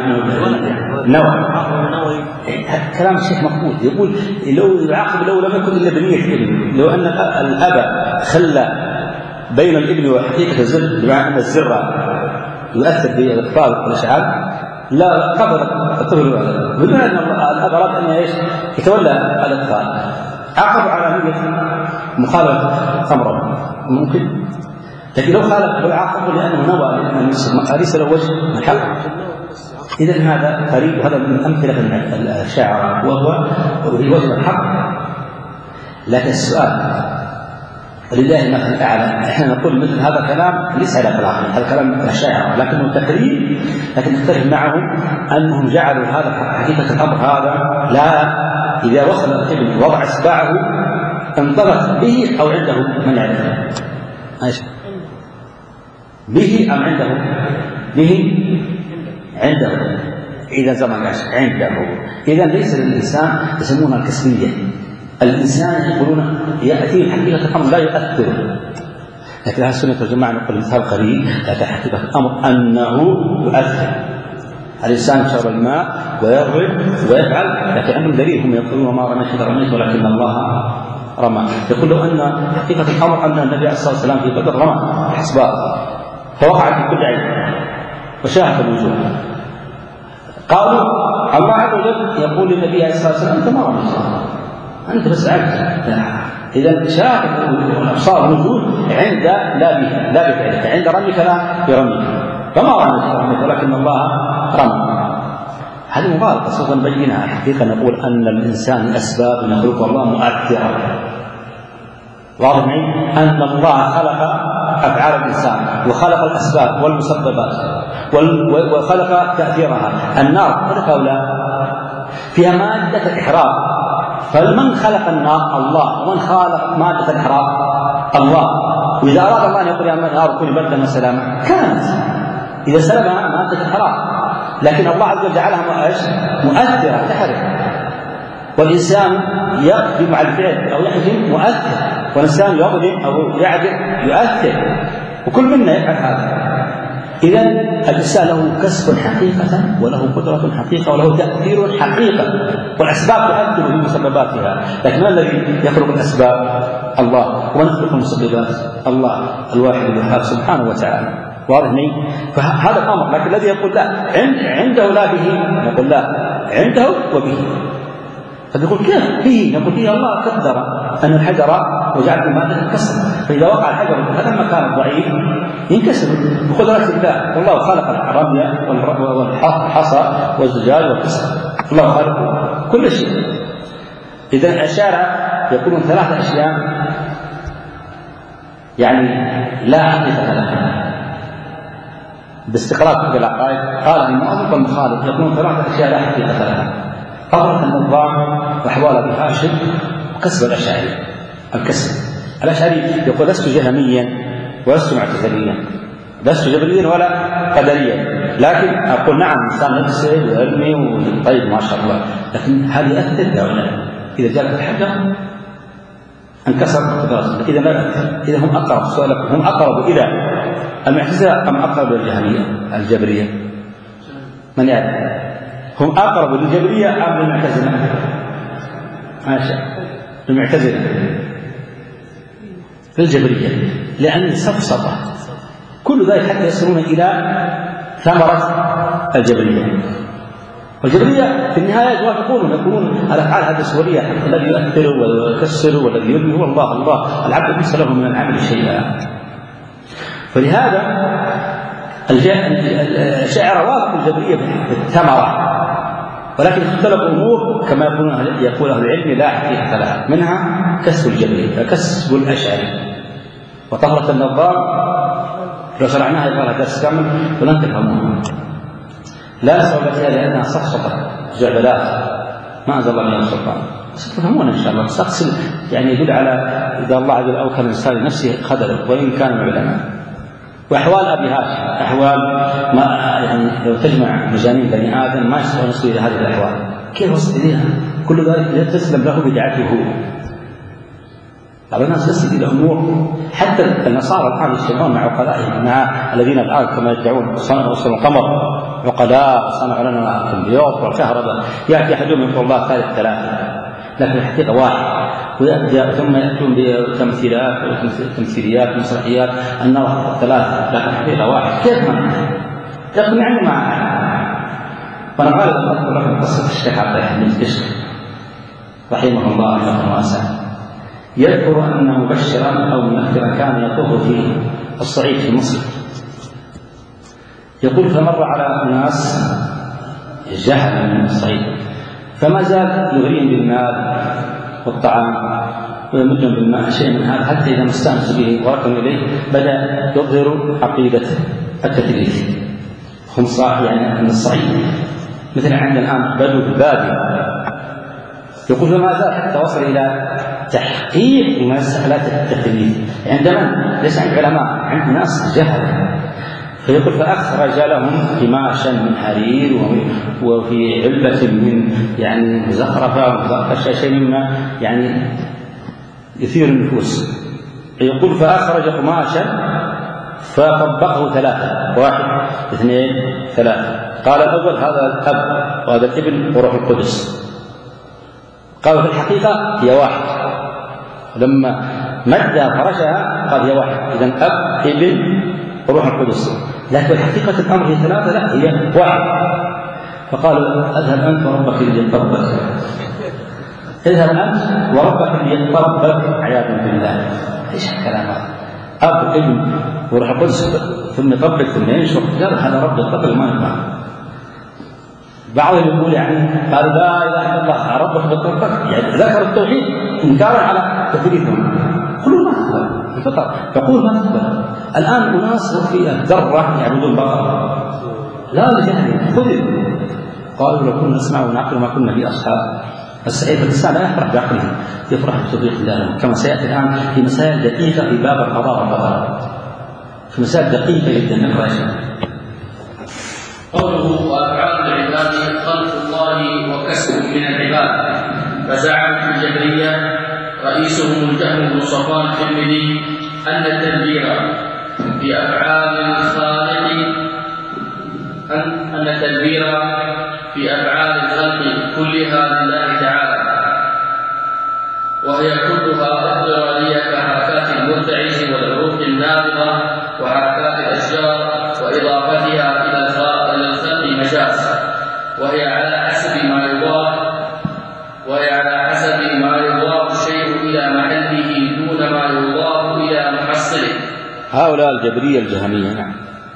نوى. كلام الشيخ مقبول، يقول لو يعاقب لو لم يكن إلا بنية الابن، لو أن الأب خلى بين الابن وحقيقة الزر بمعنى أن الزر يؤثر في الأطفال والأشعار لا قبل الطفل بدون أن الأب أراد أن يتولى الأطفال، عاقب على نية مخالفة أمره ممكن، لكن لو خالف لو عاقبه لأنه نوى لأنه ليس له وجه من حق. إذن هذا قريب، هذا من أمثلة الشاعر وهو وجه الحق. لكن السؤال ولله المثل الأعلى، احنا نقول مثل هذا الكلام ليس على اطلاق، هذا كلام الشاعر لكنه تقريب، لكن نختلف معهم انهم جعلوا هذا حقيقه الامر هذا لا اذا وصل الابن وضع اصبعه انطلق به او عنده من يعرفه ايش به ام عنده به عنده اذا زمن عنده. اذا ليس للانسان يسمونها الكسبيه، الإنسان يقولون يأتي حقيقة الأمر لا يؤثر، لكن أهل السنة والجماعة نقول مثال قريب، لكن حقيقة الأمر أنه يؤثر. الإنسان يشرب الماء ويضرب ويفعل، لكن عندهم دليل، هم يقولون ما رميت إذا رميت ولكن الله رمى. يقول له أن حقيقة الأمر أن النبي عليه الصلاة والسلام في بدر رمى حسباء فوقعت في كل عين وشاهد الوجوه. قالوا الله عز وجل يقول للنبي عليه الصلاة والسلام أنت ما رميت، أنت بس عبد. إذا شاهد الأبصار وجود عند لا به لا بفعلك، عند رميك لا برميك، فما رميت ولكن الله رمى. هذه مغالطة سوف نبينها. حقيقة نقول أن الإنسان أسباب يخلق الله مؤثرة، واضح معي أن الله خلق أفعال الإنسان وخلق الأسباب والمسببات وخلق تأثيرها. النار خلق أولا فيها مادة الإحراق، فمن خلق النار؟ الله. ومن خلق مادة الإحراق؟ الله. وإذا أراد الله أن يقول يا النار كوني بردا وسلاما كانت، إذا سلبها مادة الإحراق، لكن الله عز وجل جعلها مؤثرة تحرك. والإنسان يقدم على الفعل أو يحجم مؤثر، والإنسان يقدم أو يعجب يؤثر، وكل منا يفعل هذا. إذا الإنسان له كسب حقيقة وله قدرة حقيقة وله تأثير حقيقة، والأسباب تؤثر بمسبباتها. لكن من الذي يخلق الأسباب؟ الله. ومن يخلق المسببات؟ الله الواحد الوهاب سبحانه وتعالى. واضح لي؟ فهذا الأمر. لكن الذي يقول لا عنده لا به، نقول لا عنده وبه. فيقول كيف به؟ نقول به الله قدر أن الحجر وجعل مادة الكسر، فإذا وقع الحجر هذا المكان ضعيف ينكسر بقدرة الله. والله خلق الرمل والحصى والزجاج والكسر، الله خلق كل شيء. إذا الأشاعرة يقولون ثلاثة أشياء يعني لا حقيقة لها باستقراء في العقائد. قال المؤلف والمخالف يقولون ثلاثة أشياء لا حقيقة لها: قدرة النظام وأحوال أبي هاشم وكسب الأشعري. الكسب الأشعري يقول لست جهميا ولست معتزليا، لست جبريا ولا قدريا، لكن أقول نعم الإنسان يغسل ويرمي وطيب ما شاء الله، لكن هل يأثر أو لا؟ إذا جاءت الحجر انكسر الراس، إذا لا يأثر. إذا هم أقرب سؤالكم هم أقرب إلى المعتزلة أم أقرب إلى الجهمية الجبرية؟ من يعرف؟ هم أقرب للجبرية أم للمعتزلة؟ ماشي المعتزلة للجبرية، لأن السفسطة كل ذلك حتى يصلون إلى ثمرة الجبرية. والجبرية في النهاية يوافقون يقولون الأفعال هذه السورية، الذي يؤثر ويكسر والذي يبني هو الله. الله العبد ليس له من العمل شيئا. فلهذا الشاعر وافق الجبرية بالثمرة، ولكن اختلفوا أمور كما يقول أهل العلم لا حقيقة لها، منها كسب الجبرية كسب الأشعري. وطهرة النظام لو شرعناها يبغى لها درس كامل ولن تفهموها، لا نسأل فيها لأنها سفسطة جعبلات ما أنزل الله من السلطان. ستفهمون إن شاء الله. تقصد يعني يدل على إذا الله عز وجل أوكل الإنسان لنفسه خذله وإن كان من العلماء. وأحوال أبي هاشم أحوال ما يعني لو تجمع مجانين بني آدم ما يستطيعون يصل إلى هذه الأحوال. كيف وصل إليها؟ كل ذلك تسلم له بدعته. بعض الناس يصل إلى أمور حتى النصارى الآن يشتغلون مع عقلائهم، مع الذين الآن كما يدعون صنعوا القمر عقلاء صنعوا لنا الكمبيوتر والكهرباء، يأتي أحدهم يقول الله ثالث ثلاثة لكن الحقيقة واحد، ويبدأ ثم يأتون بتمثيلات وتمثيليات ومسرحيات أنه ثلاثة لكن الحقيقة واحد. كيف ما يقنعني معه؟ وأنا غالبا أذكر لكم قصة الشيخ عبد الحميد الكشك رحمه الله رحمه واسع، يذكر أن مبشرا أو ممثلا كان يطوف في الصعيد في مصر، يقول فمر على ناس جهل من الصعيد فما زال يغريهم بالمال والطعام ويمدهم بالماء شيء من هذا، حتى إذا ما استأنسوا به وركنوا إليه بدأ يظهر عقيدة التثليث. هم صاح يعني من الصعيد مثل عندنا الآن بدو في البادية، يقول فما زال حتى وصل إلى تحقيق مسألة التثليث عندما ليس عند علماء عند ناس جهل. فيقول فأخرج لهم قماشا من حرير وفي علبة من يعني زخرفة وزخرفة شيء مما يعني يثير النفوس. يقول فأخرج قماشا فطبقه ثلاثة، واحد اثنين ثلاثة. قال الأول هذا الأب وهذا الابن وروح القدس. قالوا في الحقيقة هي واحد، لما مد فرشها قال هي واحد، إذن أب ابن وروح القدس، لكن حقيقة الأمر هي ثلاثة لا هي واحد. فقالوا اذهب أنت وربك اللي يطبق، اذهب أنت وربك اللي يطبق عياذا بالله. ايش الكلام هذا؟ أب ابن وروح القدس ثم يطبق ثم ينشر، قال هذا رب يطبق ما ينفع. بعضهم يقول يعني قالوا لا اله الا الله ربك بالطبق، يعني ذكر التوحيد انكارا على تثليثهم. قلوا ما تقبل الفطر، يقول ما تقبل. الآن أناس في الذرة يعبدون بقرة لا لجهل خذوا. قالوا لو كنا نسمع ونعقل ما كنا في أصحاب السعيد. الإنسان لا يفرح بعقله، يفرح بتوفيق الله، كما سيأتي الآن في مسائل دقيقة في باب القضاء والقدر، في مسائل دقيقة جدا. نقرأ قوله وأفعال العباد خلق الله وكسب من العباد. فزعمت الجبرية رئيسهم الجهم بن صفوان الترمذي أن التدبير في أفعال الخالق أن التدبير في أفعال الخلق كلها لله تعالى، وهي كلها اضطرارية كحركات المرتعش والعروق النابضة وحركات الأشجار وإضافتها إلى الخلق مجاز، وهي على حسب ما يضاف وهي على حسب ما يضاف الشيء إلى محله دون ما يضاف إلى محصله. هؤلاء الجبرية الجهمية. نعم.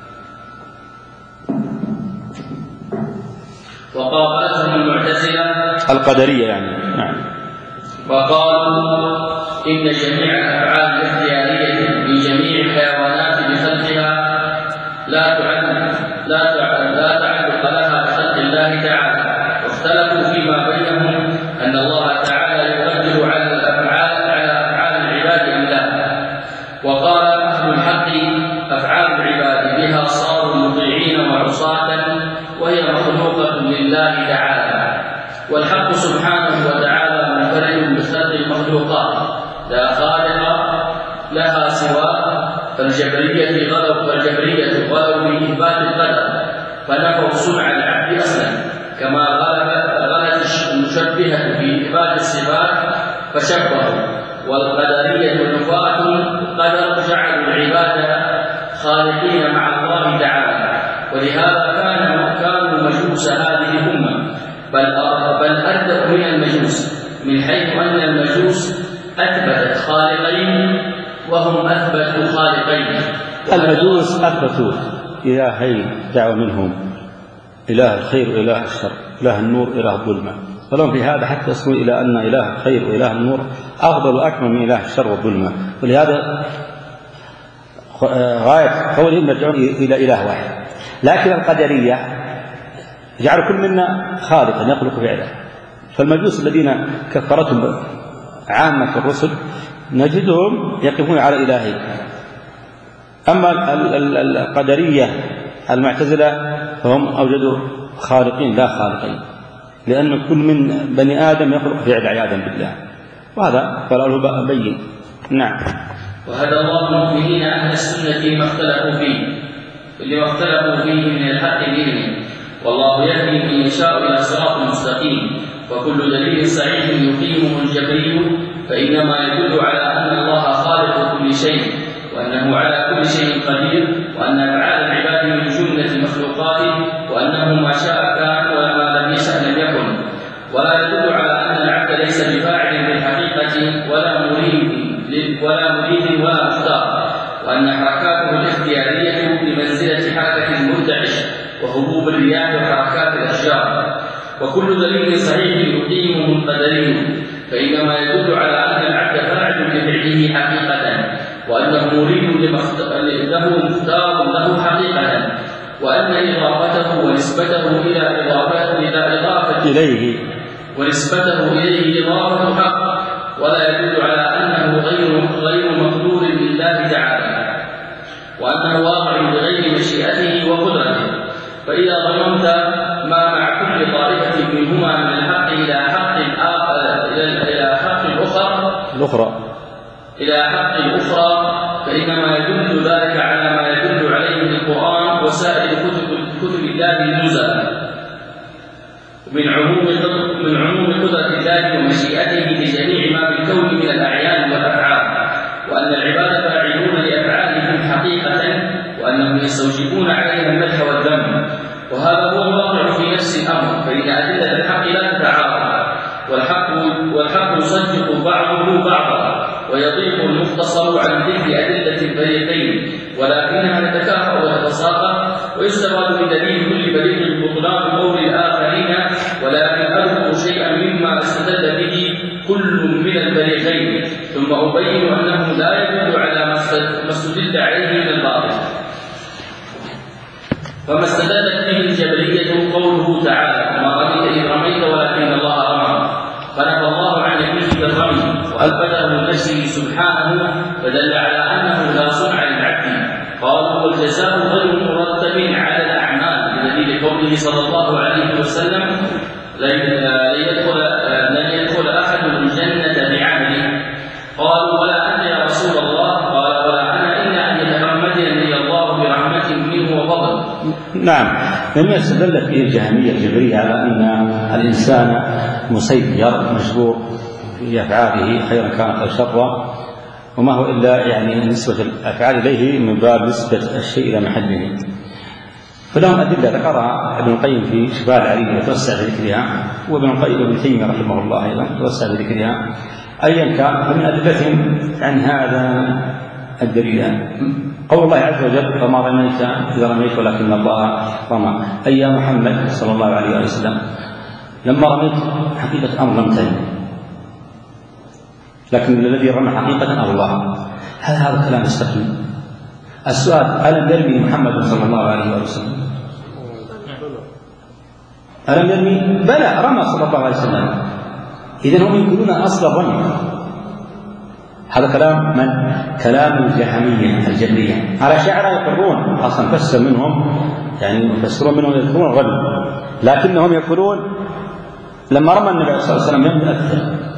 وقابلتهم المعتزلة القدرية يعني. نعم. وقالوا إن جميع الأفعال الاختيارية لجميع الحيوانات بخلقها لا تعد لا تعد لا تعلق لها بخلق الله تعالى، واختلفوا فيما بينهم أن الله تعالى يقدر على الأفعال على أفعال العباد أم لا. وقال أهل الحق أفعال العباد بها صاروا مطيعين وعصاة لا خالق لها سواه، فالجبرية غلوا فالجبرية غلوا في إثبات القدر فنفوا صنع العبد أصلا، كما غلت المشبهة في إثبات الصفات فشبهوا، والقدرية نفاة القدر جعلوا العباد خالقين مع الله تعالى، ولهذا كان كانوا مجوس هذه الأمة، بل بل أردأوا من المجوس، من حيث أن المجوس أثبتت خالقين وهم أثبتوا خالقين. المجوس أثبتوا إلهين دعوا منهم، إله الخير وإله الشر، إله النور وإله الظلمة، فلهم في هذا حتى يصلوا إلى أن إله الخير وإله النور أفضل وأكمل من إله الشر والظلمة، ولهذا غاية قولهم يرجعون إلى إله واحد. لكن القدرية جعل كل منا خالقا يخلق فعله، فالمجوس الذين كفرتهم عامة الرسل نجدهم يقفون على إلهين. أما القدرية المعتزلة فهم أوجدوا خالقين لا خالقين، لأن كل من بني آدم يخلق فعل عياذا بالله، وهذا قال بين. نعم. وهدى الله المؤمنين أهل السنة ما اختلفوا فيه لما اختلفوا فيه من الحق بإذنه، والله يهدي من يشاء إلى صراط مستقيم. وكل دليل صحيح يقيمه الجبري فإنما يدل على أن الله خالق كل شيء، وأنه على كل شيء قدير، وأن أفعال العباد من جملة مخلوقاته، وأنه ما شاء كان وما لم يشأ لم يكن. ولا يدل على أن العبد ليس بفاعل بالحقيقة ولا مريد ولا مريد ولا مختار، وأن حركاته الاختيارية بمنزلة حركة المرتعش وهبوب الرياح وحركات الأشجار. وكل دليل صحيح يقيمه القدري فإنما يدل على أن العبد فاعل لفعله حقيقة، وأنه مريد له مختار له حقيقة، وأن إضافته ونسبته إلى إضافته إلى إضافة إليه ونسبته إليه إضافة حق، ولا يدل على أنه غير غير مقدور لله تعالى، وأنه واقع بغير مشيئته وقدرته. فإذا ضممت ما مع كل طائفة منهما من الحق إلى حق إلى حق الأخرى الأخرى إلى حق الأخرى فإنما يدل ذلك على ما يدل عليه القرآن وسائر كتب كتب الله المنزلة من عموم من عموم قدرة الله ومشيئته لجميع ما في الكون من الأعيان والأفعال، وأن العباد فاعلون لأفعالهم حقيقة، وأنهم يستوجبون عليها المدح والذم. وهذا هو الواقع في نفس الأمر، فإن أدلة الحق لا تتعارض، والحق والحق يصدق بعضه بعضا، ويضيق المختصر عن ذكر أدلة الفريقين، ولكنها تتكافأ وتتساقط، ويستفاد من دليل كل فريق بطلان قول الآخرين، ولكن أذكر شيئا مما استدل به كل من الفريقين، ثم أبين أنه لا يدل على ما استدل عليه من الباطل. فما استدلت به الجبرية قوله تعالى: وما رميت إذ رميت ولكن الله رمى، فنفى الله عن يمينه بالرمي وأثبته لنفسه سبحانه، فدل على أنه لا صنع للعبد. قالوا: والجزاء غير مرتب على الأعمال، بدليل قوله صلى الله عليه وسلم: لن يدخل لن يدخل أحد الجنة بعمله. قالوا: ولا أنت يا رسول الله؟ قال: ولا أنا إلا أن يتغمدني الله برحمة منه وفضل. نعم. لم يستدل فيه الجهمية الجبرية على أن الإنسان مسير مجبور في أفعاله خيرا كانت أو شرا، وما هو إلا يعني نسبة الأفعال إليه من باب نسبة الشيء إلى محله. فلهم أدلة ذكرها ابن القيم في شفاء العليل وتوسع بذكرها، وابن القيم وابن تيمية رحمه الله أيضا توسع بذكرها. أيا كان فمن أدلتهم عن هذا الدليل قول الله عز وجل: وما رميت إذا رميت ولكن الله رمى. أي يا محمد صلى الله عليه وسلم لما رميت حقيقة أمر لم ترم، لكن الذي رمى حقيقة الله. هل هذا الكلام يستقيم؟ السؤال: ألم يرمي محمد صلى الله عليه وسلم؟ ألم يرمي؟ بلى، رمى صلى الله عليه وسلم. إذن هم يقولون أصل الرمي. هذا كلام من؟ كلام الجهمية الجبرية. على شعر يقرون أصلا فسر منهم يعني يفسرون منهم يذكرون الرمي، لكنهم يقولون لما رمى النبي صلى الله عليه وسلم لم يؤثر،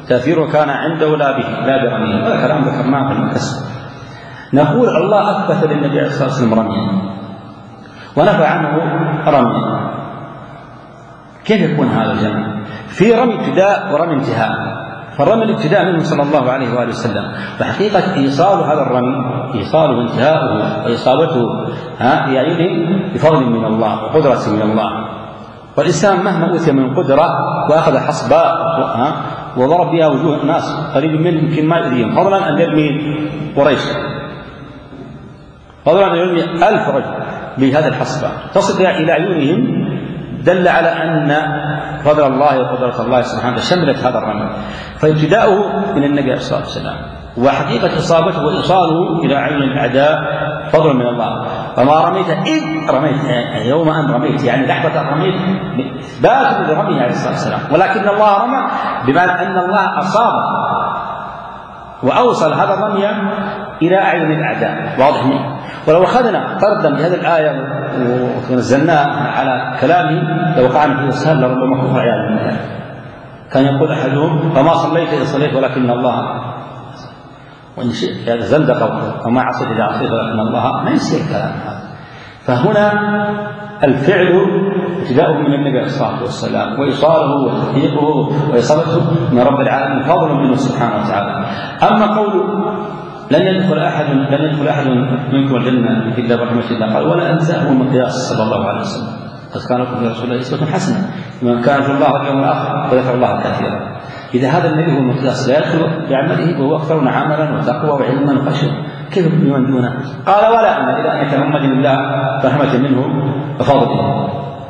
تأثيره كان عنده لا به لا برميه. هذا كلام ذكرناه في المكسر. نقول الله أثبت للنبي عليه الصلاة والسلام رميا ونفى عنه رميا. كيف يكون هذا الجمع؟ في رمي ابتداء ورمي انتهاء. فالرمي الابتداء منه صلى الله عليه وآله وسلم، وحقيقة إيصال هذا الرمي إيصاله وانتهاؤه وإصابته في أعينهم بفضل من الله وقدرة من الله. والإنسان مهما أوتي من قدرة وأخذ حصباء وضرب بها وجوه الناس قريب منهم يمكن ما يؤذيهم، فضلا أن يرمي قريش، فضلا أن يرمي ألف رجل بهذا الحصباء تصل إلى عيونهم، دل على أن فضل الله وقدرة الله سبحانه شملت هذا الرمي. فابتداؤه من النبي عليه الصلاة والسلام، وحقيقة إصابته وإيصاله إلى عين الأعداء فضل من الله. فما رميت إذ رميت، يوم أن رميت يعني لحظة رميت إثبات لرميه عليه الصلاة والسلام، ولكن الله رمى بمعنى أن الله أصاب وأوصل هذا الرمي إلى أعين الأعداء. واضح منه. ولو أخذنا فردا بهذه الآية ونزلناه على كلامه لوقعنا في إسهال لربما كفر عياذا بالله. كان يقول أحدهم فما صليت إذا صليت ولكن الله، وإن شئت هذا زندقة، وما عصيت إذا عصيت ولكن الله، ما يصير الكلام هذا. فهنا الفعل ابتداؤه من النبي عليه الصلاة والسلام، وإيصاله وتحقيقه وإصابته من رب العالمين فضل منه سبحانه وتعالى. أما قول لن يدخل أحد لن يدخل أحد منكم الجنة إلا برحمة الله، قال ولا أنساه المقياس صلى الله عليه وسلم، قد كان لكم في رسول الله أسوة حسنة لمن كان يرجو الله واليوم الآخر وذكر الله كثيرا. إذا هذا النبي هو المقياس لا يدخل بعمله وهو أكثرنا عملا وتقوى وعلما وخشية، كيف بمن دونه؟ قال ولا أن إلى أن يتغمد الله رحمة منه وفضله.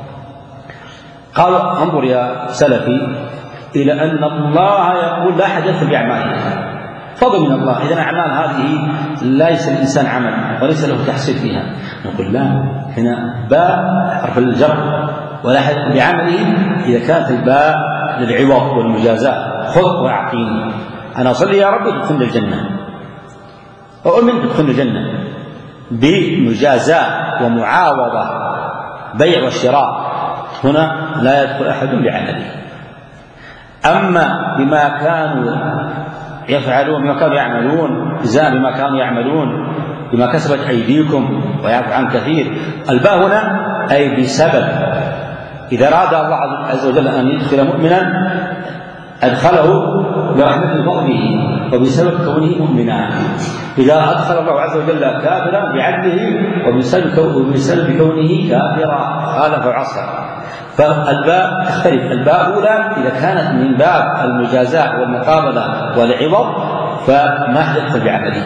قالوا انظر يا سلفي إلى أن الله يقول لا أحد يدخل بأعماله، فضل من الله. إذا أعمال هذه ليس الإنسان عمل وليس له تحصيل فيها. نقول لا، هنا باء حرف الجر ولا أحد بعمله إذا كانت الباء للعوض والمجازاة. خذ وأعطيني، أنا أصلي يا ربي تدخلني الجنة، وأؤمن تدخلني الجنة بمجازاة ومعاوضة، بيع وشراء. هنا لا يدخل أحد بعمله. أما بما كانوا يفعلون بما كانوا يعملون، جزاء بما كانوا يعملون بما كسبت أيديكم ويعفو عن كثير. الباء هنا أي بسبب. إذا أراد الله عز وجل أن يدخل مؤمنا أدخله برحمة فضله وبسبب كونه مؤمنا. إذا أدخل الله عز وجل كافرا بعدله وبسبب كونه كافرا خالف عصر. فالباء تختلف. الباء أولى إذا كانت من باب المجازاة والمقابلة والعوض فما يدخل بعمله.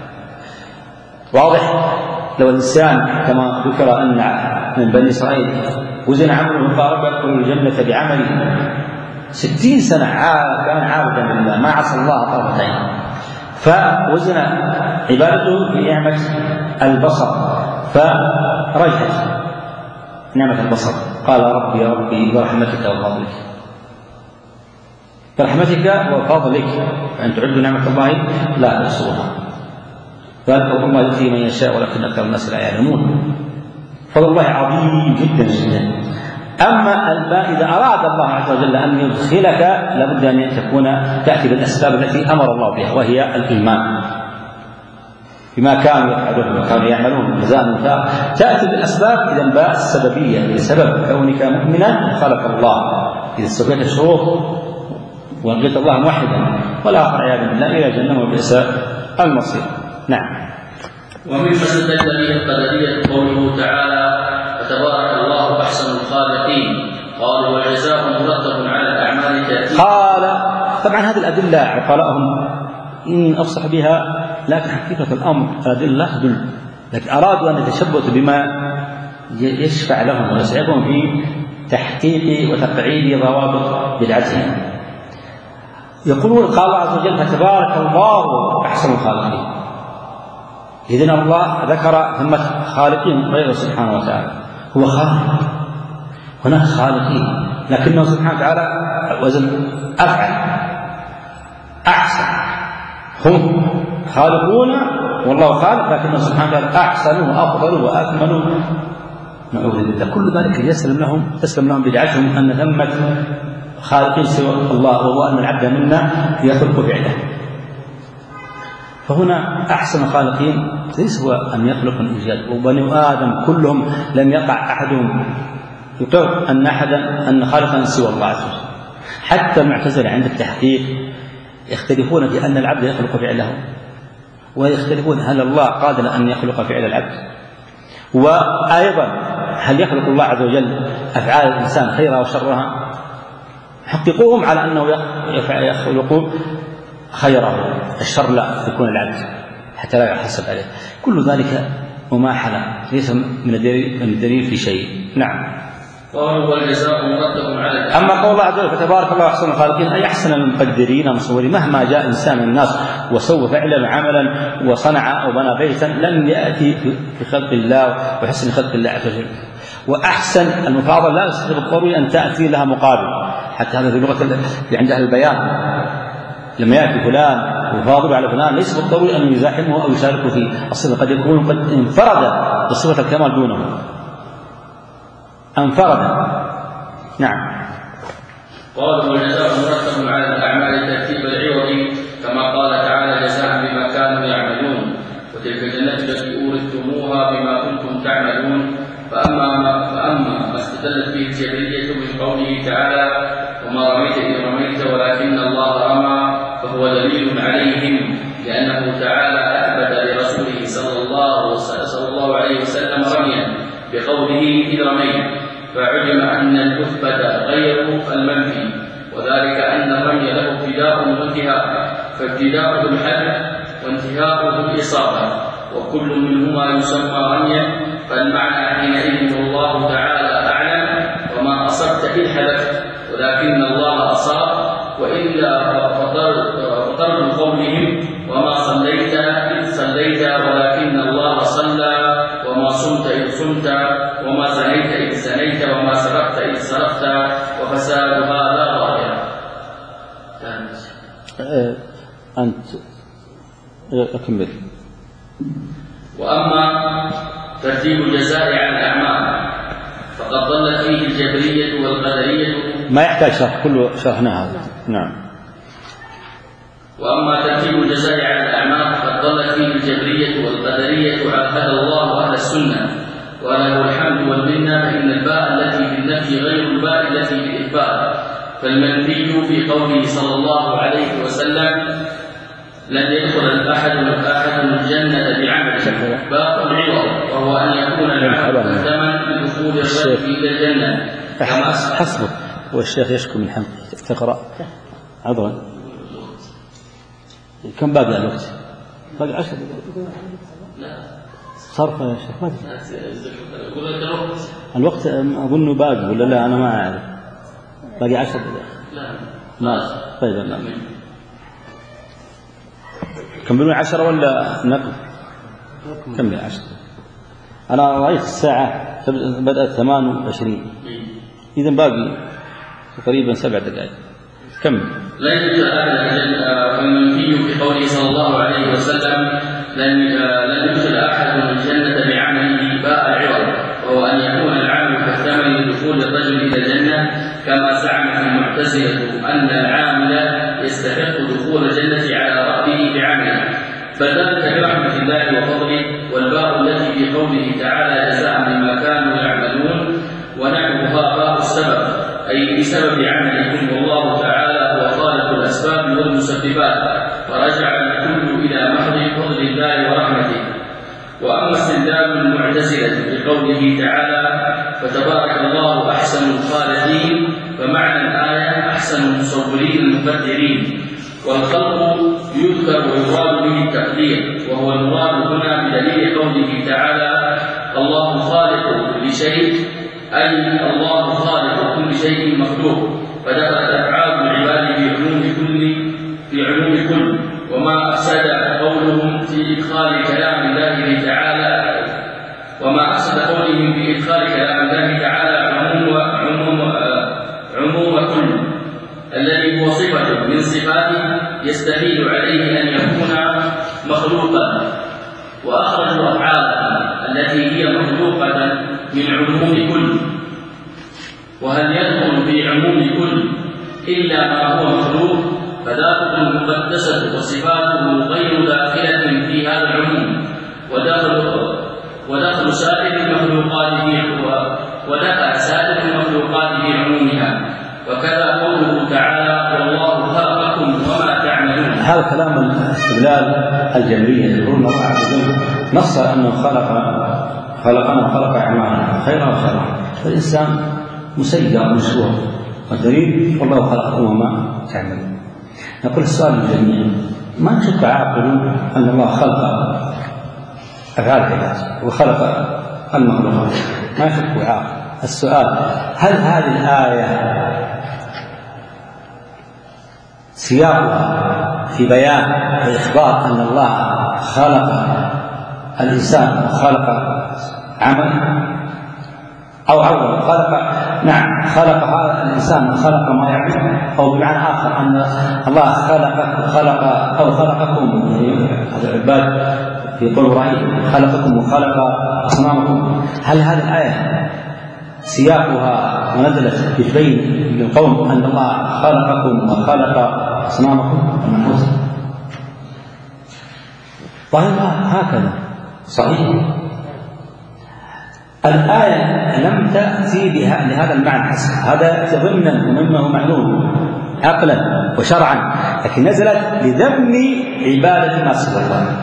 واضح؟ لو الإنسان كما ذكر أن من بني إسرائيل وزن عمله فقال رب ادخل الجنة بعمله، ستين سنة كان عابدا لله ما عصى الله طرفتين، فوزن عبادته في نعمة البصر فرجحت نعمة البصر، قال ربي يا ربي برحمتك وفضلك، برحمتك وفضلك أن تعدوا نعمة الله لا تحصوها، ذلك الله يؤتي من يشاء ولكن أكثر الناس لا يعلمون. فضل الله عظيم جدا جدا. أما الباء إذا أراد الله عز وجل أن يدخلك لابد أن تكون تأتي بالأسباب التي أمر الله بها، وهي الإيمان بما كانوا يفعلون وما كانوا يعملون جزاء مثال، تأتي بالأسباب. إذا باء السببية بسبب كونك مؤمنا خلق الله، إذا استوفيت الشروط ولقيت الله موحدا والآخر عياذا بالله إلى جهنم وبئس المصير. نعم. ومما استدل به القدرية قوله تعالى فتبارك الله أحسن الخالقين، قالوا والجزاء مرتب على الأعمال تأتي. قال طبعا هذه الأدلة عقلاءهم إن أفصح بها، لكن حقيقة الأمر الأدلة تدل، لكن أرادوا أن يتشبثوا بما يشفع لهم ويسعدهم في تحقيق وتقعيد ضوابط بدعتهم. يقولون قال الله عز وجل فتبارك الله أحسن الخالقين. إذن الله ذكر ثم خالقين غيره سبحانه وتعالى، هو خالق، هناك خالقين، لكنه سبحانه وتعالى وزن أفعل أحسن. هم خالقون والله خالق، لكنه سبحانه وتعالى أحسن وأفضل وأكمل. نعوذ بالله. كل ذلك يسلم لهم تسلم لهم بدعتهم أن ثمة خالقين سوى الله، وهو أن العبد منا يخلق فعله. فهنا أحسن الخالقين ليس هو أن يخلق الإيجاد، وبني آدم كلهم لم يقع أحدهم يقر أن أحدا أن خالقا سوى الله عز وجل. حتى المعتزلة عند التحقيق يختلفون في أن العبد يخلق فعله، ويختلفون هل الله قادر أن يخلق فعل العبد، وأيضا هل يخلق الله عز وجل أفعال الإنسان خيرها وشرها. حققوهم على أنه يخلق خيره، الشر لا يكون العبد حتى لا يحسب عليه. كل ذلك مماحلة ليس من الدليل في شيء. نعم. أما قول الله عز وجل فتبارك الله أحسن الخالقين، أي أحسن المقدرين المصورين. مهما جاء إنسان من الناس وسوى فعلا عملا وصنع أو بنى بيتا لم يأتي في خلق الله وحسن خلق الله عز وجل. وأحسن المفاضل لا يستطيع بالضروري أن تأتي لها مقابل، حتى هذا في اللغة اللي عند أهل البيان لما يأتي فلان ويفاضل على فلان ليس بالضروري أن يزاحمه أو يشاركه في الصفة، قد يكون قد انفرد بصفة الكمال دونه، انفرد. نعم. قال والجزاء مرتب على الأعمال ترتيب العوض، كما قال تعالى جزاء بما كانوا يعملون، وتلك الجنة التي أورثتموها بما كنتم تعملون. فأما ما, فأما ما استدلت به الجبرية من قوله تعالى وما رميت إذ رميت ولكن الله رمى، فهو دليل عليهم، لأنه تعالى أثبت لرسوله صلى الله, صلى الله عليه وسلم رميا بقوله إذ رميت، فعلم أن المثبت غير المنفي، وذلك أن الرمي له ابتداء وانتهاء، فابتداءه الحد وانتهاءه الإصابة، وكل منهما يسمى رميا. فالمعنى حينئذ والله تعالى أعلم وما أصبت إذ حدثت، ولكن الله أصاب. وإلا فطرد قولهم وما صليت إذ صليت ولكن الله صلى، وما صمت إذ صمت، وما زنيت إذ زنيت، وما سرقت إذ سرقت، وفساد هذا ظاهر. أنت أكمل. وأما ترتيب الجزاء على الأعمال فقد ضلت فيه الجبرية والقدرية، ما يحتاج شرح، كله شرحنا هذا. نعم. وأما ترتيب الجزاء على الأعمال فقد ضلت فيه الجبرية والقدرية، عاهد الله أهل السنة وله الحمد والمنة، فإن الباء التي في النفي غير الباء التي في الإثبات. فالمنفي في قوله صلى الله عليه وسلم لن يدخل أحد أحد الجنة بعمله، باء العوض، وهو أن يكون العمل مقدما لدخول الرجل إلى الجنة. حسبك. والشيخ يشكو من حمد تقرأ عذرا. كم باقي الوقت؟ باقي عشر دقائق. صرف يا شيخ ما الوقت أظنه باقي ولا لا؟ أنا ما أعرف. باقي عشر دقائق. لا. طيب لا. كملون عشرة ولا نقل؟ كمل عشرة. أنا رأيت الساعة بدأت ثمان وعشرين، إذا باقي تقريبا سبع دقائق. كمل. لا يوجد أحد المنفي في قوله صلى الله عليه وسلم لن لن يدخل أحد الجنة بعمله باء العوض، وهو أن يكون العمل كالثمن لدخول الرجل إلى الجنة، كما زعمت المعتزلة أن العامل يستحق دخول الجنة على ربه بعمله، فذلك برحمة الله وفضله. والباء التي في قوله تعالى جزاء بما كانوا يعملون، ونحوها باء السبب، أي بسبب عملكم، والله تعالى هو خالق الأسباب والمسببات، فرجع الكل إلى محض فضل الله ورحمته. وأما استدلال المعتزلة بقوله تعالى فتبارك الله أحسن الخالقين، فمعنى الآية أحسن المصورين المقدرين، والخلق يذكر ويراد به التقدير، وهو المراد هنا بدليل قوله تعالى الله خالق كل شيء، أي الله خالق كل شيء مخلوق، فدخلت أفعال العباد في علوم كل في علوم كل وما أفسد قولهم في إدخال كلام الله تعالى وما أفسد قولهم في إدخال كلام الله تعالى عموم عموم عموم كل الذي هو صفة من صفاته يستحيل عليه أن يكون مخلوقا، وأخرجوا أفعالها التي هي مخلوقة من عموم كل. وهل يدخل في عموم كل إلا ما هو مخلوق فذاته المقدسة وصفاته غير داخلة في هذا العموم، ودخل ودخل سائر المخلوقات في ودخل سائر المخلوقات في عمومها، وكذا قوله تعالى والله خلقكم وما تعملون. هذا كلام الاستدلال الجبرية، يقول الله عز وجل نص أنه خلق خلقنا وخلق أعمالنا خيرا وشرا، فالإنسان مسير مشروع، والدليل والله خلقكم وما تعملون. نقول السؤال للجميع: ما نشك عاقل أن الله خلق أفعال العباد وخلق المخلوقات؟ ما نشك عاقل. السؤال: هل هذه الآية سياقها في بيان وإخبار أن الله خلق الإنسان وخلق عمل، أو عوض خلق نعم خلق هذا الإنسان وخلق ما يعمل، أو بمعنى آخر أن الله خلق خلق أو خلقكم هذا العباد في قول رأي خلقكم وخلق أصنامكم؟ هل هذه الآية سياقها ونزلت في بين للقوم أن الله خلقكم وخلق أصنامكم؟ طيب هكذا صحيح. الآية لم تأتي بها لهذا المعنى حسب، هذا ضمنا ومما هو معلوم عقلا وشرعا، لكن نزلت لذم عبادة ما سوى الله.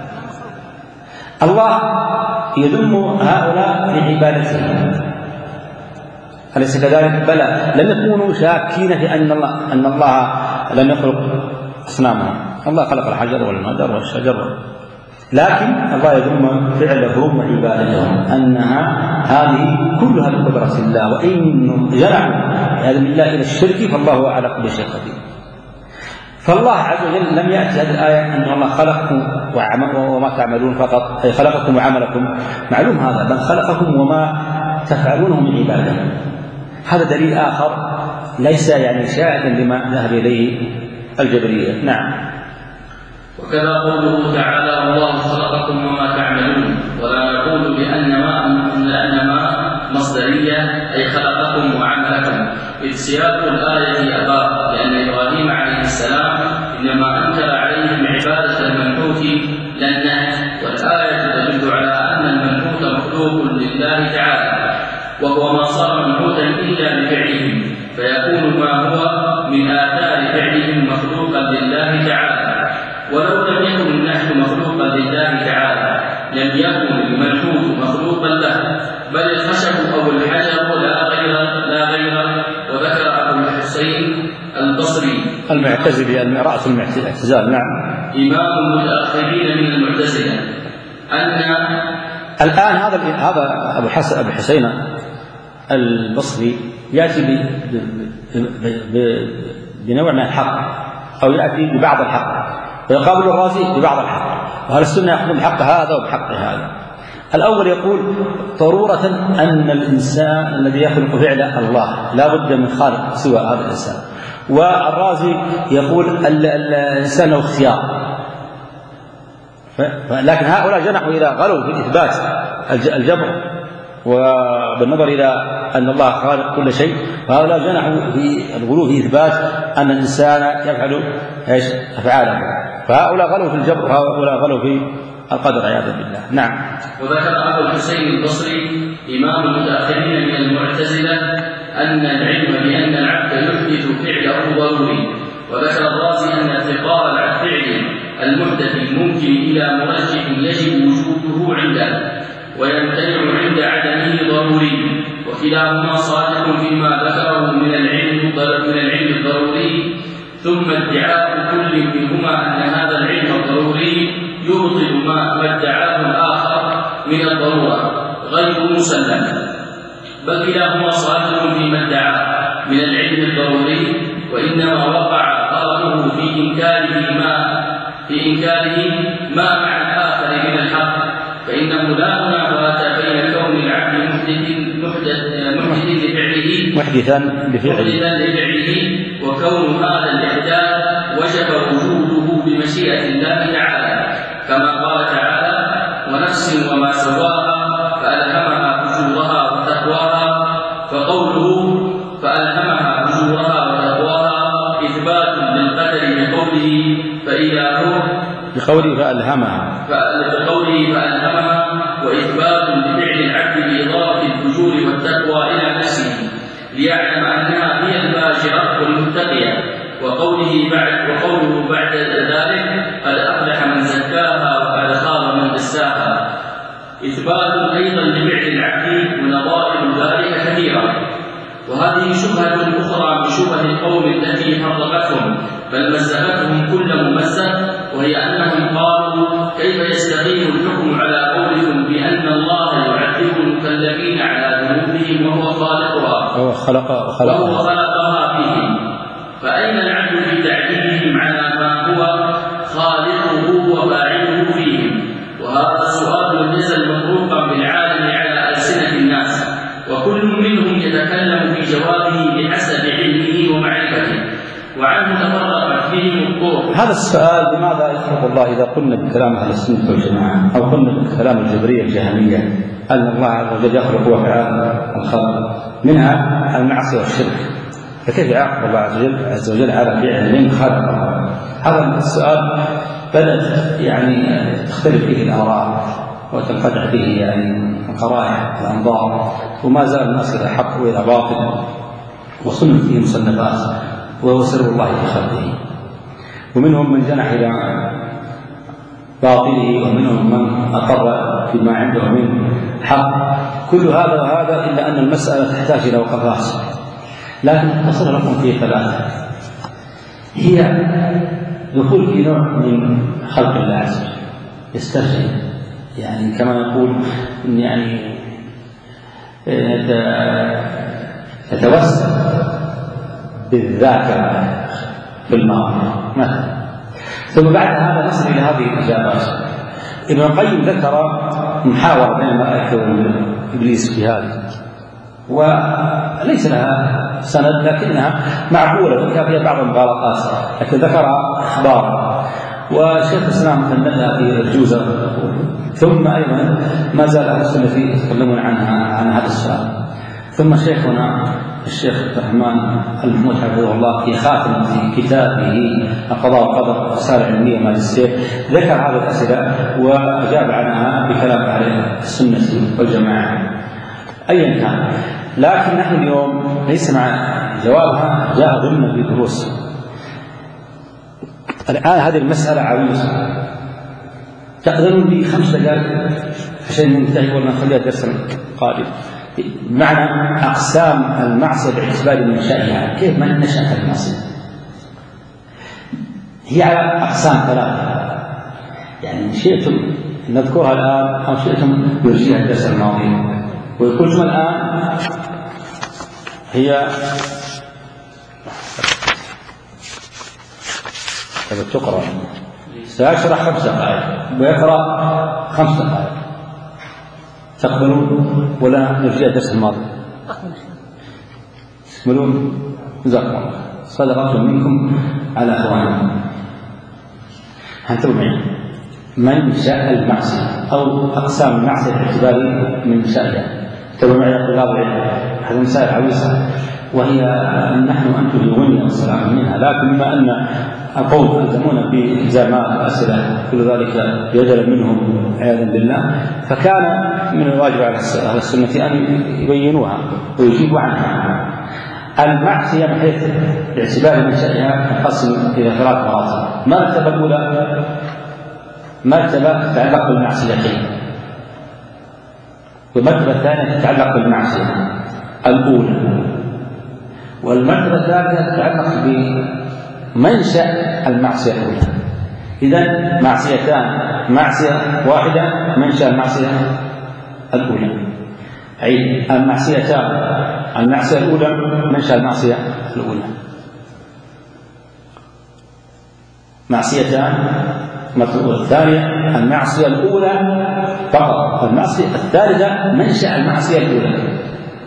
الله يذم هؤلاء في عبادتهم، أليس كذلك؟ بلى، لم يكونوا شاكين في أن الله أن الله لم يخلق أصنامهم، الله خلق الحجر والمدر والشجر، لكن الله يذم فعلهم وعبادتهم أنها هذه كلها بقدرة الله، وإن جنحوا هذا بالله إلى الشرك فالله على كل شيء قدير. فالله عز وجل لم يأتي هذه الآية أن الله خلقكم وما تعملون فقط، أي خلقكم وعملكم، معلوم هذا، بل خلقكم وما تفعلونه من عبادة. هذا دليل آخر ليس يعني شاهدا لما ذهب إليه الجبرية. نعم. وكذا قوله تعالى والله خلقكم وما تعملون، ولا نقول بأن ما لأن ما مصدرية أي خلقكم وعملكم، إذ سياق الآية أبى، لأن إبراهيم عليه السلام إنما أنكر عليهم عبادة المنحوت لا النهي، والآية تدل على أن المنحوت مخلوق لله تعالى، وهو ما صار منحوتا إلا بفعلهم، فيكون ما هو من آثار فعلهم مخلوقا لله تعالى. ولو لم يكن النحل مخلوقا لله تعالى لم يكن المنحوت مخلوقا له، بل الخشب أو الحجر لا غير لا غير. وذكر أبو الحسين البصري المعتزلي رأس الاعتزال نعم إمام المتأخرين من المعتزلة أن الآن هذا هذا أبو حسن أبو حسين البصري يأتي بنوع من الحق أو يأتي ببعض الحق، ويقابل الرازي ببعض الحق، وهل السنة يأخذ بحق هذا وبحق هذا. الأول يقول ضرورة أن الإنسان الذي يخلق فعل الله لا بد من خالق سوى هذا الإنسان، والرازي يقول الإنسان له اختيار. لكن هؤلاء جنحوا إلى غلو في إثبات الجبر وبالنظر إلى أن الله خالق كل شيء، فهؤلاء جنحوا في الغلو في إثبات أن الإنسان يفعل إيش أفعاله، فهؤلاء غلوا في الجبر وهؤلاء غلوا في القدر عياذا بالله. نعم. وذكر أبو الحسين البصري إمام المتأخرين من المعتزلة أن العلم بأن العبد يحدث فعله ضروري، وذكر الرازي أن اعتبار الفعل المحدث الممكن إلى مرجح يجب وجوده عنده ويمتنع عند عدمه ضروري، وكلاهما صادق فيما ذكره من العلم من العلم الضروري، ثم ادعاء كل منهما أن هذا العلم الضروري يبطل ما ادعاه الآخر من الضرورة غير مسلم، بل كلاهما صادق فيما ادعاه من العلم الضروري، وإنما وقع غرضه في إنكاره ما في إنكاره ما مع الآخر من الحق، فإنه لا منافاة بين كون العبد محدث محدث لفعله محدثا لفعله وكون هذا الإحداث وجب وجوده بمشيئة الله تعالى، كما قال تعالى ونفس وما سواها فألهمها فجورها وتقواها، فقوله فألهمها فجورها وتقواها بقوله فألهمها بقوله فألهمها وإثبات لفعل العبد بإضافة الفجور والتقوى إلى نفسه ليعلم أنها هي الباشرة والمتقية. وقوله بعد وقوله بعد ذلك قد أفلح من زكاها وقد خاب من دساها إثبات أيضا لفعل العبد ونظائر ذلك كثيرة. وهذه شبهة أخرى من شبه القوم التي فرقتهم بل مزقتهم كل ممزق، وهي أنهم قالوا كيف يستقيم الحكم على قولكم بأن الله يعذب المكلفين على ذنوبهم وهو خالقها وهو خلق وهو خلقها فيهم، فأين العدل في تعذيبهم على ما هو خالقه وفاعله فيهم؟ وهذا السؤال لم يزل مطروقا بالعالم على ألسنة الناس، وكل منهم يتكلم في جوابه بحسب علمه ومعرفته، وعنه تفرقت فيه الطرق. هذا السؤال لماذا يخلق الله إذا قلنا بكلام أهل السنة والجماعة أو قلنا بكلام الجبرية الجهمية أن الله عز وجل يخلق وفعل الخلق منها المعصية والشرك، فكيف يعاقب الله عز وجل عز وجل على فعل من خلق؟ هذا السؤال بدأت يعني تختلف فيه الآراء وتنقطع فيه يعني القرائح والأنظار، وما زال الناس إلى حق وإلى باطل، وصنف فيه مصنفات وهو سر الله في خلقه، ومنهم من جنح إلى باطله ومنهم من أقر فيما عنده من حق. كل هذا وهذا إلا أن المسألة تحتاج إلى وقفات، لكن أتصل لكم في ثلاثة. هي دخول في نوع من خلق الله عز وجل يسترجع، يعني كما يقول يعني تتوسل بالذاكرة في الماضي مثلا. ثم بعد هذا نصل إلى هذه الإجابات. ابن القيم ذكر محاورة بين الملائكة وإبليس في هذه، وليس لها سند لكنها معقولة فيها فيها بعض المغالطات، لكن ذكر أخبار. وشيخ الإسلام تنبه في الجوزة، ثم أيضا ما زال أهل السنة يتكلمون عنها عن هذا السؤال. ثم شيخنا الشيخ عبد الرحمن المحمود حفظه الله في خاتم في كتابه القضاء والقدر رسالة علمية ماجستير ذكر هذه الأسئلة وأجاب عنها بكلام أهل السنة والجماعة أيا كان. لكن نحن اليوم ليس مع جوابها، جاء ضمن في دروس. الآن هذه المسألة عويصة، تأذنون لي خمس دقائق عشان ننتهي ولا نخليها درسا قادم. معنى أقسام المعصية باعتبار منشأها، كيف من نشأ المعصية؟ هي على أقسام ثلاثة، يعني شئتم نذكرها الآن أو شئتم نرجيها الدرس الماضي. وقلتم الآن هي تقرأ، سأشرح خمس دقائق ويقرأ خمس دقائق، تقبلون ولا نرجع الدرس الماضي؟ تقبلون؟ جزاكم الله صدقة منكم على أخوانكم. هنتبعوا معي منشأ المعصية أو أقسام المعصية باعتبار منشأها. تبعوا معي طلاب العلم، هذه مسائل عويصة وهي نحن أنتم الغنية والسلام منها، لكن بما أن القوم يلزمون بإلزامات الأسئلة كل ذلك يجل منهم عياذا بالله، فكان من الواجب على أهل السنة أن يبينوها ويجيبوا عنها. المعصية من حيث باعتبار منشأها تنقسم إلى ثلاث مراتب. مرتبة الأولى مرتبة تتعلق بالمعصيتين، والمرتبة الثانية تتعلق بالمعصية الأولى، والمرتبة الثالثة تتعلق بمنشأ المعصية الأولى. إذن معصيتان، معصية واحدة منشأ المعصية الأولى، أي المعصيتان المعصية الأولى منشأ المعصية الأولى. معصيتان المرتبة الثانية المعصية الأولى فقط، المعصية الثالثة منشأ المعصية الأولى.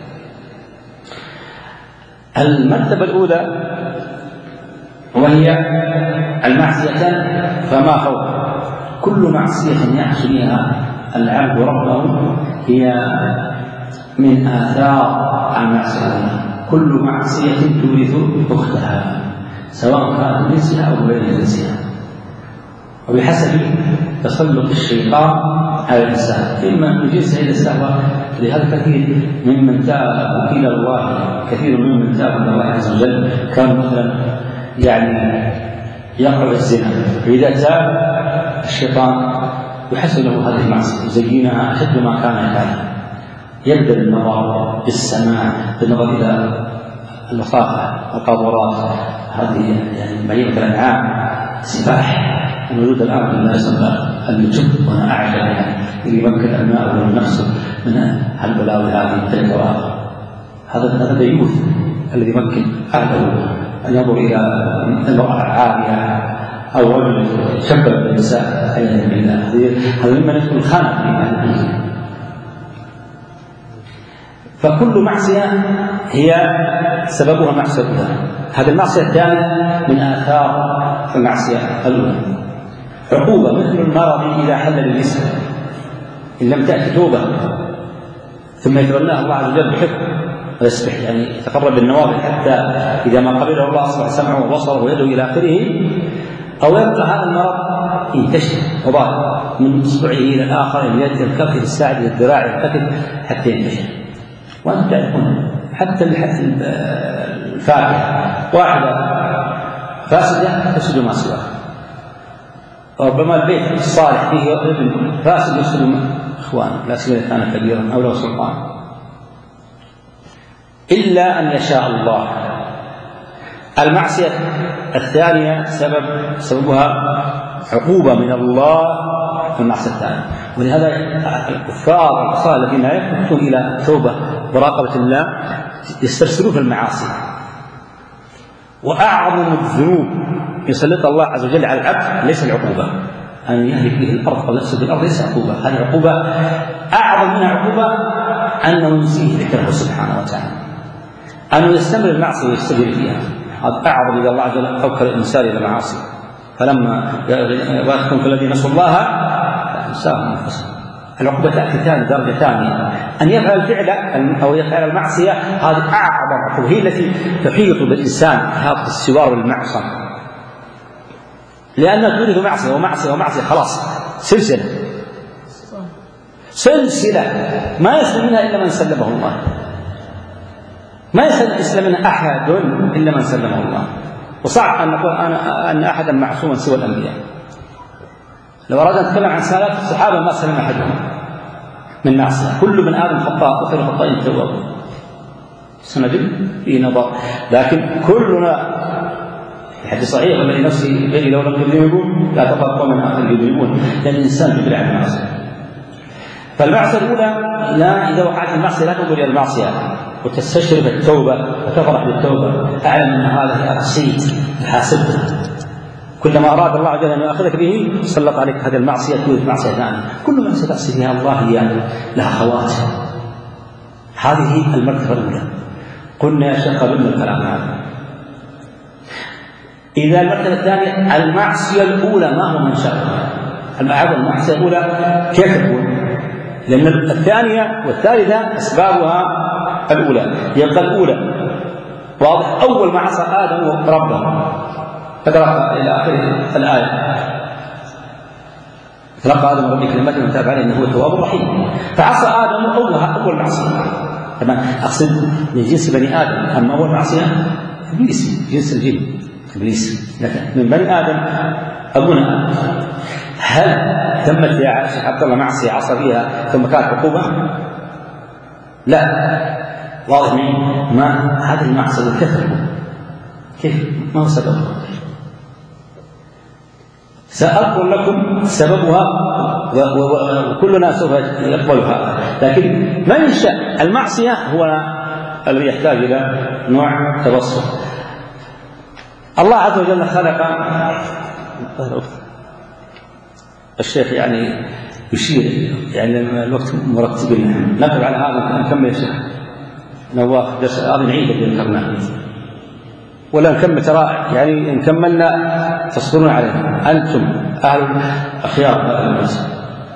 المرتبة الأولى وهي المعصيتان فما فوق، كل معصية يعصي بها العبد ربه هي من آثار المعصية الأولى. كل معصية تورث أختها سواء كانت جنسها أو غير جنسها. وبحسب تسلط الشيطان على الإنسان، إما من جنس إلى السهوة. لهذا كثير ممن تاب إلى الله كثير ممن تاب إلى الله عز وجل كان مثلا يعني يقرأ الزنا، فإذا تاب الشيطان يحسن له هذه المعصية يزينها أشد ما كان يفعل، يبدأ بالنظر بالسماع بالنظر إلى اللطافة القاذورات هذه يعني بعيدة الأنعام سفاح الموجود الآن في الناس النجوم. وأنا أعجب يعني اللي يمكن أبناءه من نفسه من هالبلاوي هذه التنكرات. هذا هذا ديوث الذي يمكن أهله أن ينظر إلى المرأة عارية أو رجل شبه بالنساء عياذا بالله. هذا مما يدخل خانة في هذا الدين. فكل معصية هي سببها معصيتها. هذه المعصية الثانية من آثار المعصية الأولى عقوبة مثل المرض إذا حل للجسم إن لم تأتي توبة ثم يتولاه الله عز وجل بحفظ ويسبح يعني يتقرب بالنوافل حتى إذا ما قبله الله أصبح سمعه وبصره ويده إلى آخره، أو يبقى هذا المرض ينتشر وضع من إصبعه إلى الآخر اليد الكف الساعد الذراع الكتف حتى ينتشر. وأنتم تعرفون حتى الفاكهة واحدة فاسدة تفسد ما سواها، ربما البيت الصالح فيه ابن فاسد يفسد إخوانه لا سيما كان كبيرا أو له سلطان، إلا أن يشاء الله. المعصية الثانية سبب سببها عقوبة من الله في المعصية الثانية. ولهذا الكفار والعصاة الذين لا يخطون إلى توبة وراقبة الله يسترسلون في المعاصي. وأعظم الذنوب يسلط الله عز وجل على العبد ليس العقوبة أن يهلك به الأرض أو يفسد الأرض، ليس عقوبة، هذه عقوبة أعظم منها عقوبة أنه ينسيه ذكره سبحانه وتعالى، أنه يستمر المعصية ويستجري فيها. هذا أعظم إذا الله عز وجل أوكل الإنسان إلى المعاصي. فلما ويذكرون الذين نسوا الله فأنساهم أنفسهم. العقوبة تأتي ثاني درجة ثانية أن يفعل الفعل أو يفعل المعصية، هذه أعظم عقوبة هي التي تحيط بالإنسان هذا السوار والمعصم، لأنها تورث معصية ومعصية ومعصية خلاص سلسلة سلسلة ما يسلم منها إلا من سلمه الله، ما يسلم منها أحد إلا من سلمه الله. وصعب أن نقول أنا أن أحدا معصوما سوى الأنبياء. لو أردنا أن نتكلم عن سالف الصحابة ما سلم أحدهم من معصية، كل من آدم خطاء وخير الخطائين التوابون سنجد في نظر، لكن كلنا في حديث صحيح الذي نفسي بيدي لو لم يذنبون لا تقربوا من آخر يذنبون، لأن الإنسان يبلع عن المعصية. فالمعصية الأولى لا إذا وقعت المعصية لا تنظر إلى المعصية وتستشرف التوبة وتفرح بالتوبة، أعلم أن هذا رصيد حاسبته، كلما أراد الله عز وجل أن يأخذك به سلط عليك هذه المعصية تورث معصية ثانية. كل معصية تأسي فيها الله هي لها خواتم. هذه المرتبة الأولى. قلنا يا شيخ قبلنا الكلام هذا. إذا المرتبة الثانية المعصية الأولى ما هو من شرها؟ المعصية الأولى كيف تكون؟ لأن الثانية والثالثة أسبابها الأولى، يبقى الأولى واضح. أول ما عصى آدم ربه تقرأ إلى آخر الآية تلقى آدم ربي كلمات من تاب عليه إنه هو التواب الرحيم، فعصى آدم أولها أول معصية. طبعا أقصد من جنس بني آدم، أما أول معصية إبليس جنس الجن إبليس، لكن من بني آدم أبونا. هل تمت يا شيخ عبد الله معصية عصى فيها ثم كانت عقوبة؟ لا، واضح ما هذه المعصية كثر كيف ما هو سببها؟ سأذكر لكم سببها وكلنا سوف يقبلها، لكن ما ينشأ المعصية هو الذي يحتاج إلى نوع تبصر. الله عز وجل خلق الشيخ يعني يشير يعني الوقت مرتبين نقف على هذا نكمل يا شيخ نواف درس هذا نعيد اللي ذكرناه ولا نكمل ترى يعني إن كملنا تصبرون علينا أنتم أهل أخيار المعصية.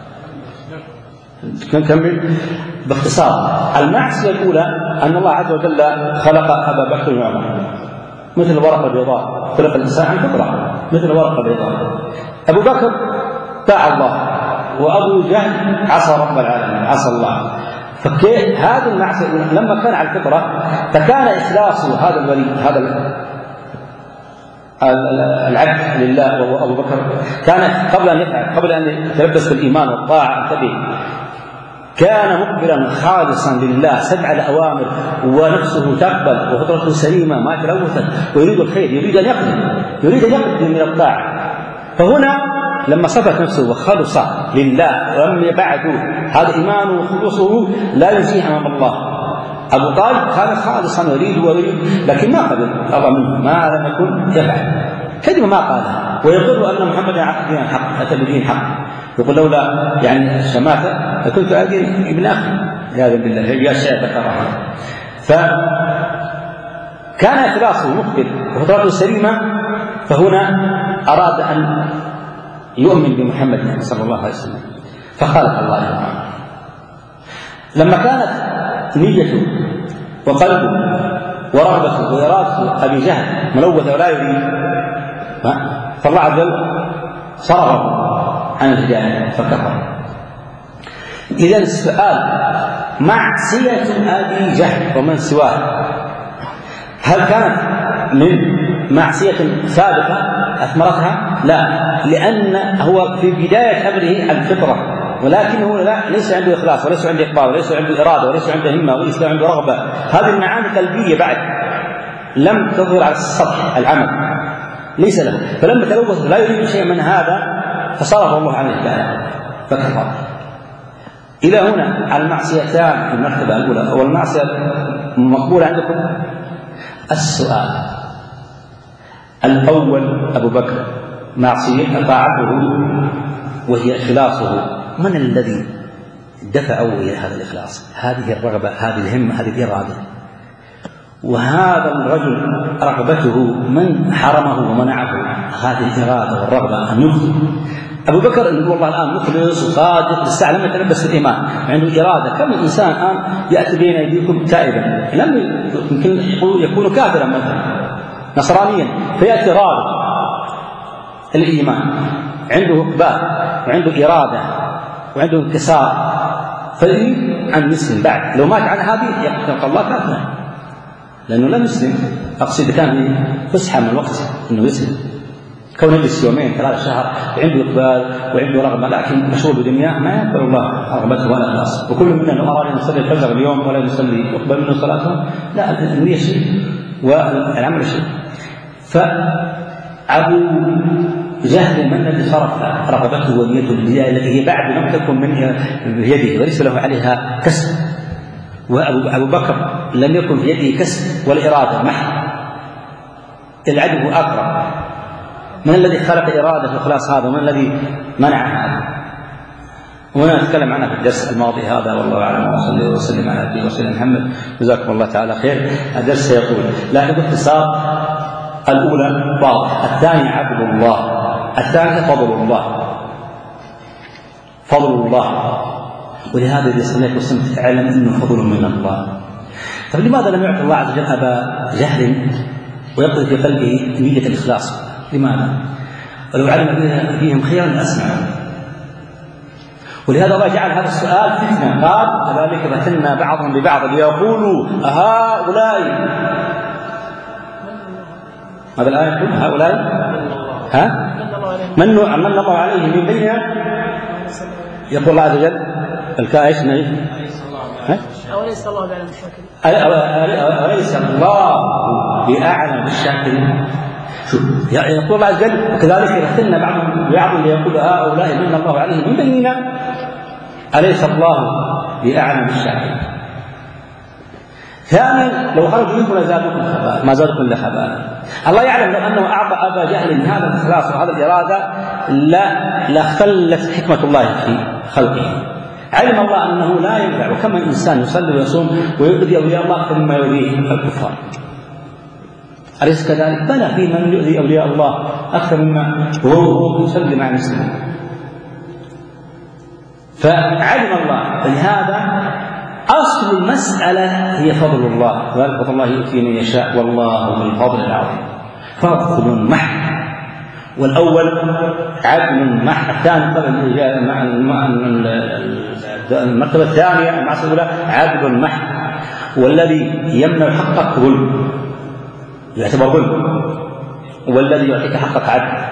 نكمل باختصار. المعصية الأولى أن الله عز وجل خلق أبا بكر وعمر مثل ورقة بيضاء، خلق الإنسان عن فطرة مثل ورقة بيضاء، أبو بكر طاع الله، وأبو جهل عصى رب العالمين، عصى الله. فكيف هذه المعصية لما كان على الفطرة فكان إخلاصه هذا الولي هذا العبد لله وهو أبو بكر كان قبل أن يفعل قبل أن يتلبس بالإيمان والطاعة انتبه كان مقبلا خالصا لله سمع الأوامر ونفسه تقبل وفطرته سليمة ما تلوثت ويريد الخير، يريد أن يقدم يريد أن يقدم من الطاعة. فهنا لما صفت نفسه وخلص لله ولم بعد هذا إيمانه وخلوصه لا يزيه أمام الله. أبو طالب كان خالصا يريد ويريد لكن ما قبل الله منه ما لم يكن يفعل كلمة ما قالها، ويقول أن محمدا عبد الحق أتى بدين حق، يقول لولا يعني الشماتة كنت أدين ابن أخي هذا بالله يا شيخ ذكرها. فكان إخلاصه مقبل وفطرته سليمة، فهنا أراد أن يؤمن بمحمد صلى الله عليه وسلم فخالف الله تعالى. لما كانت نيته وقلبه ورغبته وإرادته أبي جهل ملوثة ولا يريد فالله عز وجل صرفه عن الهداية فكفر. إذا السؤال معصية أبي جهل ومن سواه هل كانت من معصية سابقة أثمرتها؟ لا، لأن هو في بداية أمره الفطرة، ولكنه لا ليس عنده إخلاص وليس عنده إقبال وليس عنده إرادة وليس عنده همة وليس عنده رغبة، هذه المعاني قلبية بعد لم تظهر على السطح العمل ليس له، فلما تلوث لا يريد شيء من هذا فصرف الله عنه الهداية فكفر. إلى هنا المعصيتان في المرتبة الأولى والمعصية مقبولة عندكم. السؤال الأول أبو بكر معصية طاعته وهي إخلاصه، من الذي دفعه إلى هذا الإخلاص؟ هذه الرغبة هذه الهمة هذه الإرادة، وهذا الرجل رغبته من حرمه ومنعه هذه الإرادة والرغبة أن يخلص. أبو بكر يقول الله الآن مخلص وصادق لسه لم يتلبس الإيمان عنده إرادة. كم إنسان الآن يأتي بين أيديكم تائبا لم يمكن يكون كافرا مثلا نصرانيا فيأتي راغب الإيمان عنده إقبال وعنده إرادة وعنده انكسار فيريد أن يسلم بعد لو مات عن هذه يقتل الله كافرا لأنه لم يسلم. أقصد كان في فسحة من الوقت أنه يسلم كون يجلس يومين ثلاثة شهر عنده إقبال وعنده رغبة لكن مشغول بدنياه ما يقبل الله رغبته ولا إخلاصه. وكل منا لو أراد أن يصلي الفجر اليوم ولا يصلي يقبل منه صلاته لا النية شيء والعمل شيء. فأبو جهل من الذي صرف رغبته ونيته التي هي بعد لم تكن من يده وليس له عليها كسب، وأبو بكر لم يكن في يده كسب والإرادة محض العدل أقرب. من الذي خلق إرادة الإخلاص هذا ومن الذي منع هذا؟ وأنا أتكلم عنها في الدرس الماضي هذا والله أعلم وصلى وسلم على نبينا وسيدنا محمد جزاكم الله تعالى خير. الدرس سيقول لكن باختصار الأولى واضح، الثانية عبد الله، الثالثة فضل الله فضل الله ولهذا إذا سمعت وسمت اعلم أنه فضل من الله. طيب لماذا لم يعطي الله عز وجل أبا جهل ويقضي في قلبه نية الإخلاص؟ لماذا؟ ولو علم فيهم خيرا لأسمعهم. ولهذا الله جعل هذا السؤال فتنة قال كذلك فتنا بعضهم ببعض ليقولوا هؤلاء هذا الآية يقول هؤلاء ها من من الله عليه من بيننا يقول الله عز وجل الكائش نجد أوليس الله بأعلم بالشاكرين أوليس الله بأعلم بالشاكرين. شوف يقول الله عز وجل وكذلك فتنا بعضهم ببعض ليقول هؤلاء من الله عليه من بيننا أليس الله بأعلم بالشاكرين. ثانيا لو خرجوا منكم لزادكم خبالا ما زادكم الا خبالا. الله يعلم لو انه اعطى ابا جهل هذا الاخلاص وهذا الاراده لا لاختلت حكمه الله في خلقه. علم الله انه لا ينفع وكما الانسان يصلي ويصوم ويؤذي اولياء الله اكثر مما يؤذيه الكفار أليس كذلك؟ بلى في من يؤذي اولياء الله اكثر مما وهو يصلي مع المسلمين. فعلم الله لهذا أصل المسألة هي فضل الله وذلك فضل الله يؤتي من يشاء والله ذو الفضل العظيم. فضل محض والأول عدل محض، الثاني المرتبة الثانية المعصية الأولى عدل محض، والذي يمنع حقك ظلم يعتبر ظلم، والذي يعطيك حقك عدل.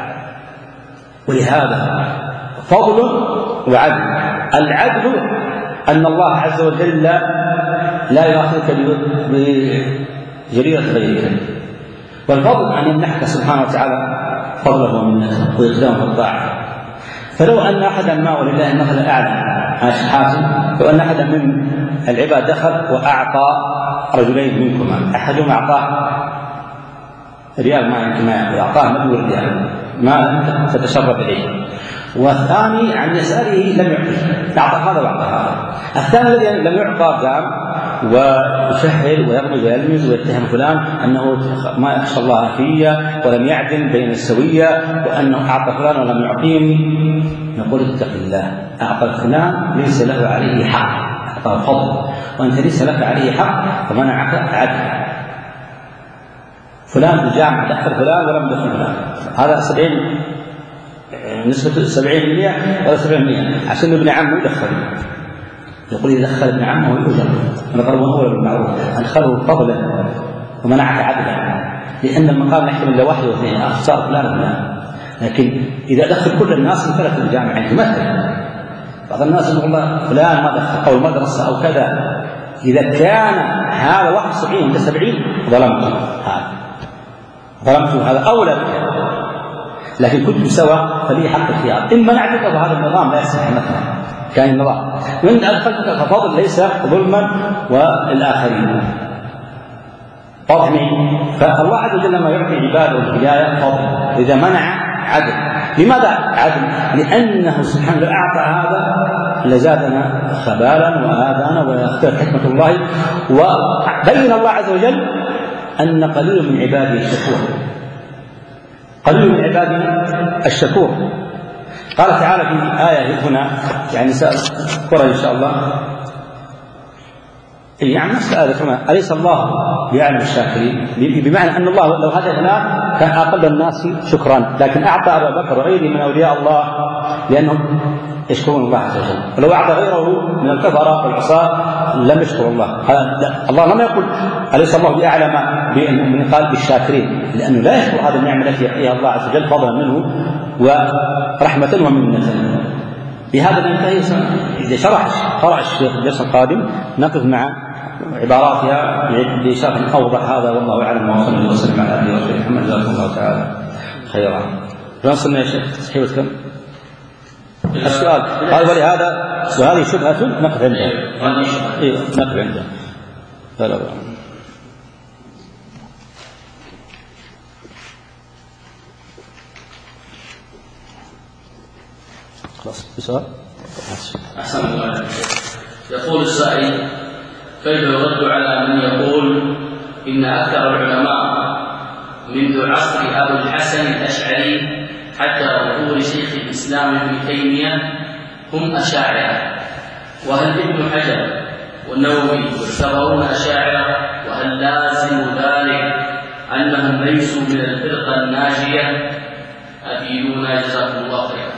ولهذا فضل وعدل. العدل أن الله عز وجل لا يؤاخذك بجريرة غيرك، والفضل أن يمنحك سبحانه وتعالى فضله ومنته ويقدامه الطاعة. فلو أن أحدا ما ولله المثل الأعلى عن حاتم، لو أن أحدا من العباد دخل وأعطى رجلين منكما، أحدهما أعطاه ريال ما يمكن ما أعطاه مليون ريال ما لم تتشرف إليه، والثاني عن يساره لم يعطيه، أعطى هذا وأعطى هذا. الثاني الذي لم يعطى قام ويشهر ويغمز ويلمز ويتهم فلان أنه ما يخشى الله فيه ولم يعدل بين السوية، وأنه أعطى فلان ولم يعطيني. نقول اتق الله، أعطى فلان ليس له عليه حق، أعطى فضل، وأنت ليس لك عليه حق فمنعك عدل. فلان في الجامعة دخل فلان ولم يدخل فلان، هذا سبعين نسبة سبعين بالمئة ولا سبعين بالمئة، عشان ابن عمه يدخل. يقول إذا دخل ابن عمه يؤجر، أنا قالوا أولى بالمعروف، أدخله فضلا ومنعك عدلا، لأن المقام يحتمل إلا واحد واثنين، أخسار فلان وفلان. لكن إذا دخل كل الناس انفلت الجامعة يعني مثلا بعض الناس يقول الله فلان ما دخل أو المدرسة أو كذا، إذا كان هذا واحد سبعين وأنت سبعين ظلمت، هذا ظلمت، هذا أولى بك. لكن كنت سوا فلي حق الخيار، إن منعتك فهذا النظام لا يصح مثلا كان النظام، وإن أدخلتك ففضل ليس ظلما والآخرين فضل. فالله عز وجل لما يعطي عباده الهداية فضل، إذا منع عدل. لماذا عدل؟ لأنه سبحانه أعطى هذا لزادنا خبالا وآذانا ويختلف حكمة الله. وبين الله عز وجل أن قليل من عباده الشكور، قليل من عبادنا الشكور. قال تعالى في آية هنا يعني سأذكرها إن شاء الله، يعني نفس الآية هنا، أليس الله بيعلم الشاكرين؟ بمعنى أن الله لو هدانا كان أقل الناس شكرا، لكن أعطى أبا بكر وغيره من أولياء الله لأنهم يشكرون الله عز وجل، ولو أعطى غيره من الكفرة والعصاة لم يشكر الله. الله لم يقل أليس الله بأعلم من قال بالشاكرين، لأنه لا يشكر هذه النعمة التي يعطيها الله عز وجل فضلا منه ورحمة ومنة. بهذا ننتهي. إذا شرح قرأ الشيخ الدرس القادم نقف مع عباراتها بشرح أوضح. هذا والله أعلم، وصلى الله وسلم على عبده ورسوله محمد جزاكم الله تعالى خيرا. وصلنا يا شيخ صحيح كم السؤال قال ولهذا وهذه شبهة نقف عندها. إيه نقف عندها. لا خلاص بسؤال. أحسن الله. يقول السائل كيف يرد على من يقول إن أكثر العلماء منذ عصر أبو الحسن الأشعري حتى ظهور شيخ الإسلام ابن تيمية هم أشاعرة، وهل ابن حجر والنووي يعتبرون أشاعرة؟ وهل لازم ذلك أنهم ليسوا من الفرقة الناجية؟ أفيدونا جزاكم الله خيرا.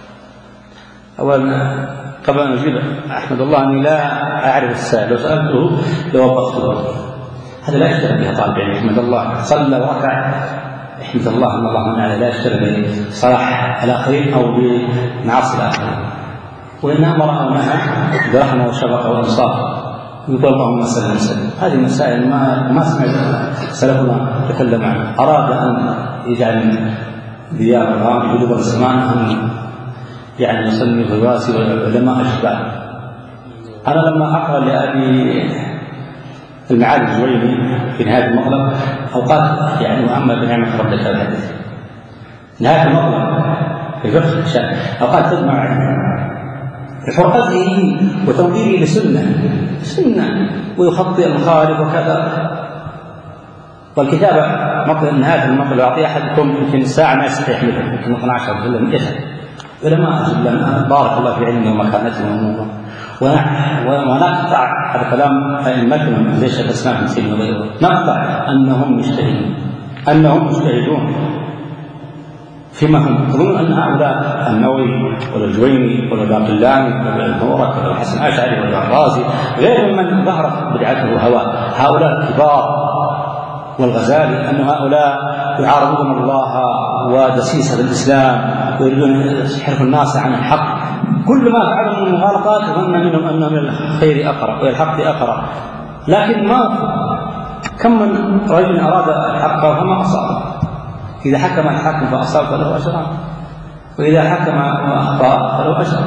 أولا قبل أن أجيب أحمد الله أني لا أعرف السائل، لو سألته لوضحته. هذا لا يشترك بها طالب علم. أحمد الله صلى وركع، احمد الله أن الله من على لا يشترك بصلاح الآخرين أو بمعاصي الآخرين، وإن أمر أو نهى برحمة وشفقة وإنصاف يقول اللهم صل وسلم. هذه مسائل ما ما سمعت سلفنا تكلم عنها. أراد أن يجعل ديار الغام جنوب الزمان أن يعني يصلي الرواسي والعلماء أشباه. أنا لما أقرأ لأبي المعالي الجويني في نهاية المطلب أوقات يعني وأما بنعمة ربك الحديث نهاية المطلب في فقه الشام أوقات تجمع حرقته وتنظيره لسنة سنة ويخطئ المخالف وكذا. والكتابة مطلب نهاية المطلب يعطي أحدكم يمكن ساعة ما يستطيع يحملها، يمكن اثنا عشر في يسأل علماء جدا بارك الله في علمه ومكانته ونوره. ونقطع هذا كلام أئمتنا زي شيخ الإسلام ابن تيمية وغيره، نقطع أنهم مجتهدون أنهم مجتهدون فيما هم يظنون أن هؤلاء النووي ولا الجويني ولا الباقلاني ولا المورك ولا الحسن الأشعري ولا الرازي غير من ظهرت بدعته وهواه، هؤلاء الكبار والغزالي، أن هؤلاء يعارضون الله ودسيسة الإسلام ويريدون يحرفوا الناس عن الحق، كل ما فعلوا من المغالطات ظن منهم أنه من الخير أقرب والحق أقرب، لكن ما كم من رجل أراد الحق فما أصاب، إذا حكم الحاكم فأصاب فله أجران، وإذا حكم وأخطأ فله أجر.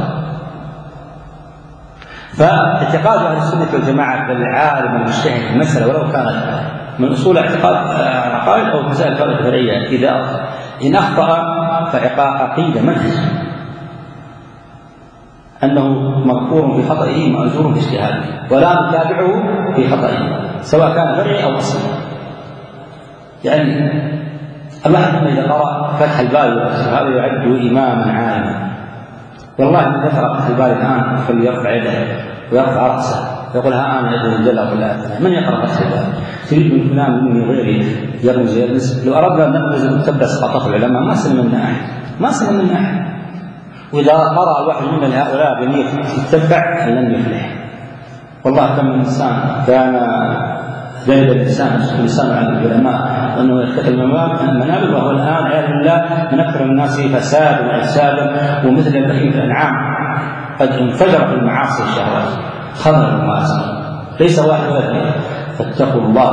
فاعتقاد أهل السنة والجماعة بالعالم المجتهد في المسألة ولو كانت من أصول اعتقاد عقائد أو مسائل فرعية، إذا إن أخطأ فعقيدة منهج أنه مغفور في خطئه مأجور في اجتهاده ولا نتابعه في خطئه سواء كان فرعي أو أصلي. يعني الواحد إذا قرأ فتح الباري هذا يعد إماما عالما، والله من ذكر فتح الباري الآن فليرفع يده ويرفع رأسه يقول ها أنا يده الجلة ولا من يقرأ فتح الباري؟ تريد من فلان مني غيري يرمز يرمز، لو أردنا أن نرمز ونتبع سقطات العلماء ما سلم منا أحد، ما سلم منا أحد. وإذا قرأ الواحد من هؤلاء بنية يتبع لن يفلح. والله كم من إنسان كان جيد الإنسان الإنسان عن العلماء أنه يتكلم المنابر، وهو الآن عياذ بالله من أكثر الناس فسادا وإفسادا، ومثل بهيمة الأنعام قد انفجر في المعاصي الشهوات خمر المعاصي ليس واحد ولا اثنين. فاتقوا الله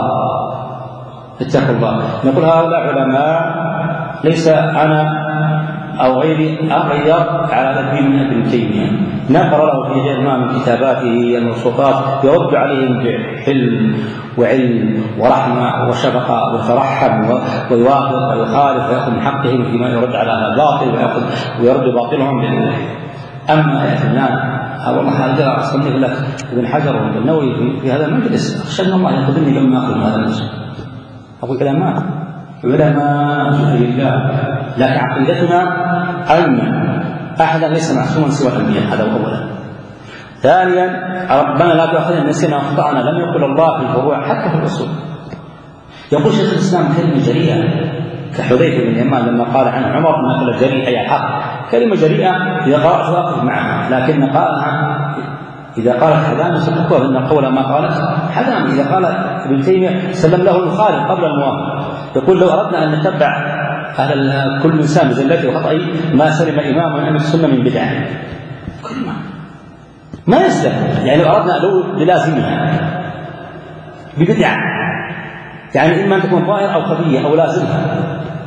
اتقوا الله. نقول هؤلاء علماء ليس أنا أو غيري أغير على ذلك من ابن تيمية، نقرأ له في غير ما من كتاباته الموثوقات يرد عليهم بحلم وعلم ورحمة وشفقة ويترحم ويوافق ويخالف ويأخذ من حقهم فيما يرد على الباطل ويأخذ ويرد باطلهم بالله. أما يا فلان والله هذا أصلا يقول لك ابن حجر وابن النووي في هذا المجلس أخشى أن الله يأخذني لما أخذ من هذا المجلس. أقول علماء علماء لله، لكن عقيدتنا أن أحدا ليس معصوما سوى الأنبياء، هذا أولا. ثانيا ربنا لا تأخذنا إن نسينا وأخطأنا، لم يقل الله في الفروع حتى في الأصول. يقول شيخ الإسلام كلمة جريئة كحذيفة بن اليمان لما قال عن عمر نقل جريئة يا حق، كلمة جريئة إذا قرأت واقف معها، لكن قالها إذا قالت حذام سبقوها إن قول ما قالت حذام. إذا قال ابن تيمية سلم له الخالق قبل الموافق، يقول لو أردنا أن نتبع أهل كل إنسان بزلته وخطئه ما سلم إمام من أهل السنة من بدعة، كل ما ما يسلم. يعني لو أردنا لو بلازمها ببدعة، يعني إما أن تكون ظاهرة أو خفية أو لازمها.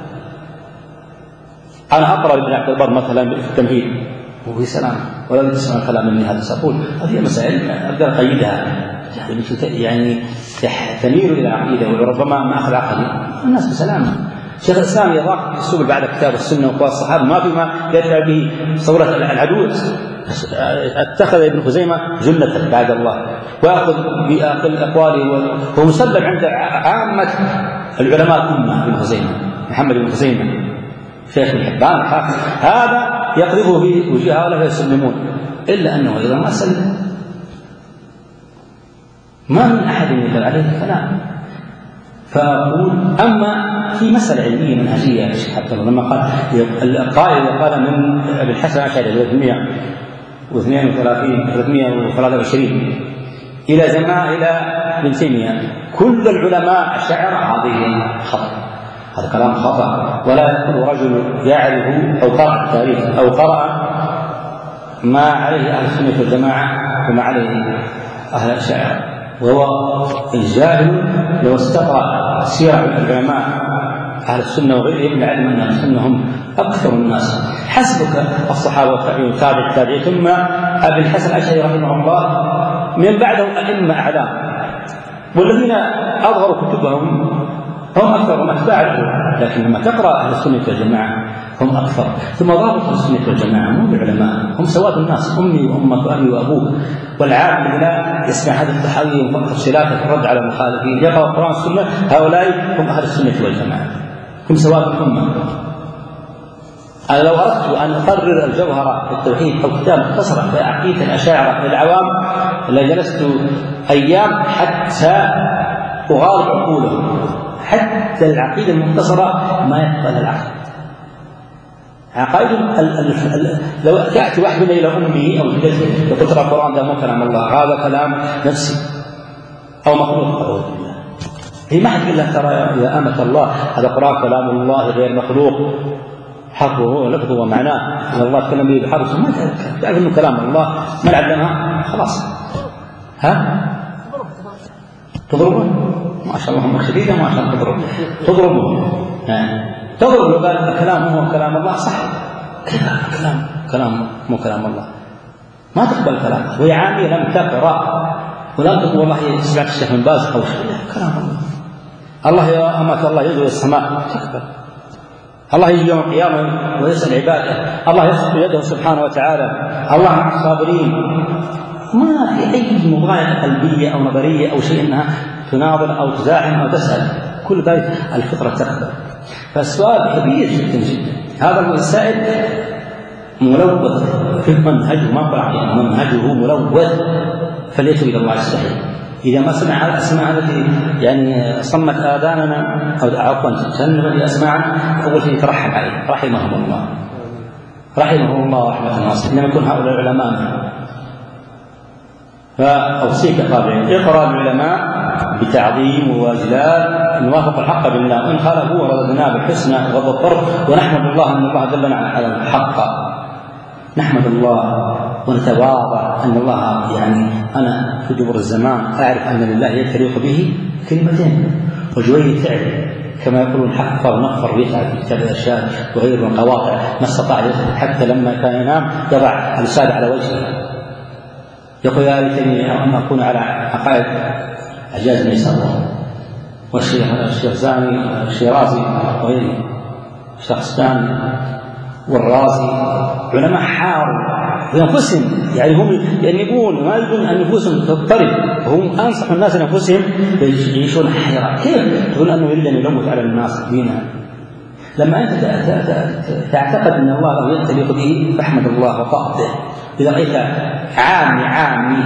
أنا أقرأ لابن عبد البر مثلا في التمهيد وفي سلام ولا تسمع كلام مني هذا سأقول هذه مسائل أقدر أقيدها، يعني تميل إلى عقيدة وربما ما أخذ عقدي الناس بسلامة. شيخ الإسلام يضاق في السبل بعد كتاب السنة وقوى الصحابة ما فيما يدفع به صورة العدو. اتخذ ابن خزيمة جنة بعد الله وأخذ بأقل أقواله وهو مسلم عند عامة العلماء الأمة ابن خزيمة محمد بن خزيمة شيخ الحبان الحافظ، هذا يقذفه في وجه هؤلاء فيسلمون، إلا أنه إذا ما سلم ما من أحد يقول عليه كلام. فأقول أما في مسألة علمية منهجية حتى لما قال القائل قال من ابن الحسن الأشعري ثلاثمائة واثنين وثلاثين ثلاثمائة وثلاثة وعشرين إلى زمان إلى ابن تيمية كل العلماء أشاعرة، هذه خطأ، هذا كلام خطأ. ولا يكون رجل يعرف أو قرأ التاريخ أو قرأ ما عليه أهل السنة والجماعة وما عليه أهل الأشاعرة، وهو الجاهل لو استقرأ سير العلماء أهل السنة وغيرهم لعلم أن أهل السنة هم أكثر الناس. حسبك الصحابة والتابعين وتابع التابعين ثم أبي الحسن الأشعري رحمه الله من بعده أئمة أعلام، والذين أظهروا كتبهم هم أكثر من أتباع العلماء، لكن لما تقرأ أهل السنة والجماعة هم أكثر. ثم ضابط السنة والجماعة مو العلماء، هم سواد الناس، أمي وأمك وأبي وأبوك، والعالم الذي لا يسمع هذا التحري وفقط صلاته الرد على المخالفين يقرأ القرآن والسنة، هؤلاء هم أهل السنة والجماعة، هم سواد الأمة. أنا لو أردت أن أقرر الجوهرة في التوحيد أو كتاب مختصر في عقيدة الأشاعرة للعوام لجلست أيام حتى أغالب عقولهم، حتى العقيدة المختصرة ما يقبل العقل عقائد لو تأتي واحد إلى أمه أو جدته يقول ترى القرآن ده مو كلام الله، هذا كلام نفسي أو مخلوق، أعوذ بالله. هي ما حد لها ترى يا أمة الله هذا القرآن كلام الله غير مخلوق، حرفه لفظه ومعناه، إن الله تكلم به بحرف ما تعرف إنه كلام الله، ما علمها خلاص. ها؟ تضربون؟ ما شاء الله هم شديدة ما شاء الله تضربون تضربون تضرب لو قال الكلام هو كلام الله صح، كلام كلام مو كلام الله ما تقبل كلامه، وهي عامية لم تقرأ ولم تقول والله سمعت الشيخ من باز أو شيء، كلام الله. الله يا أمة الله ينزل السماء تقبل، الله يجي يوم القيامة ويسأل عباده، الله يصف يده سبحانه وتعالى، الله مع الصابرين. ما في أي مغاية قلبية أو نظرية أو شيء أنها تناظر أو تزاحم أو تسأل، كل ذلك الفطرة تقبل. فالسؤال كبير جدا جدا. هذا السائل ملوث في منهجه، ما قرأ منهجه ملوث، فليتوب إلى الله الصحيح. إذا ما سمع الأسماء التي يعني صمت آذاننا أو عفوا تجنب أسماعنا، أول شيء يترحم عليه رحمه الله رحمه الله رحمة الناس، إنما يكون هؤلاء العلماء. فأوصيك طابعا اقرأ العلماء بتعظيم وواجلال، إن وافق الحق بالله وإن خالفوه رددناه بالحسنى وغض الطرف، ونحمد الله أن الله دلنا على الحق، نحمد الله ونتواضع أن الله يعني أنا في دبر الزمان أعرف أن لله يتليق به كلمتين وجويه تعب، كما يقولون حفر ونفر ويتعب في كتاب الإرشاد وغيره من قواطع ما استطاع يتعب، حتى لما كان ينام يضع الإرشاد على وجهه يقول يا ليتني أن أكون على عقائد عجاز بن يسار والشيخ الشيرازي الشيرازي وغيره شخصان والرازي، علماء حاروا بأنفسهم، يعني هم ينبون ما يبون أن نفوسهم تضطرب، وهم أنصح الناس أنفسهم يعيشون حيرة. كيف تقول أنه يريد أن يلوث على الناس دينها؟ لما أنت تعتقد أن الله له يتليق به فاحمد الله وطاعته. إذا رأيت عامي عامي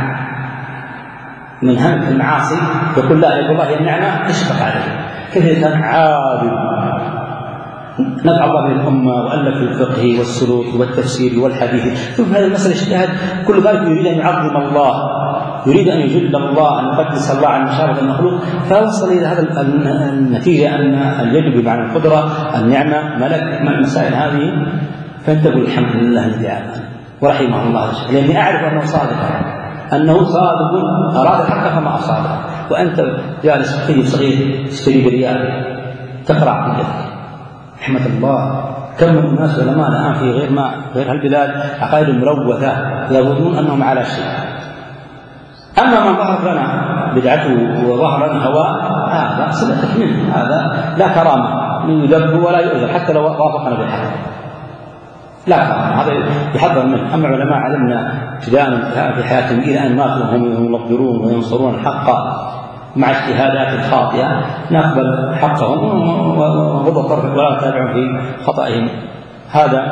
من هم في المعاصي يقول لا يقول الله هي النعمة اشفق عليه، كيف كان عادل نفع الله بالأمة وألف في الفقه والسلوك والتفسير والحديث، ثم هذه المسألة اجتهاد، كل ذلك يريد أن يعظم الله، يريد أن يجل الله، أن يقدس الله عن مشابهة المخلوق، فوصل إلى هذا النتيجة أن اليد بمعنى القدرة، النعمة، ملك، من المسائل هذه. فأنت تقول الحمد لله الذي عافاني ورحمه الله، لأني أعرف أنه صادق، أنه صادق أراد الحق فما أصابه، وأنت جالس طيب صغير تشتري بريال تقرأ عقيدتك. رحمة الله كم من الناس علماء الآن في غير ما غير هالبلاد عقائد ملوثة يظنون أنهم على شيء. أما من ظهر لنا بدعته وظهر لنا هواء هذا سلتك منه، هذا لا كرامة من يذب ولا يؤذر حتى لو وافقنا بالحق، لا كرامة، هذا يحذر منه. أما علماء علمنا ابتداء في حياتهم إلى أن ماتوا وهم ينظرون وينصرون الحق مع اجتهادات الخاطئة، نقبل حقهم وغض الطرف ولا نتابعهم في خطأهم. هذا.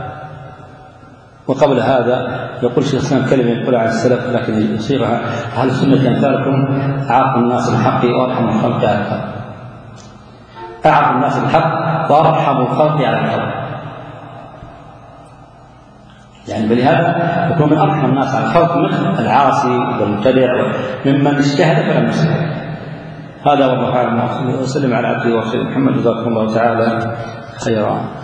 وقبل هذا يقول شيخ الإسلام كلمة يقول عن السلف لكن يصيغها أهل السنة أمثالكم أعرف الناس بالحق وأرحم الخلق على الخلق، أعرف الناس بالحق وأرحم الخلق على الخلق، يعني بلهذا يكون من أرحم الناس على الخلق مثل العاصي والمبتدع ممن اجتهد فلم يصل. هذا والله أعلم، وسلم على عبده ورسوله محمد، جزاكم الله تعالى خيرا.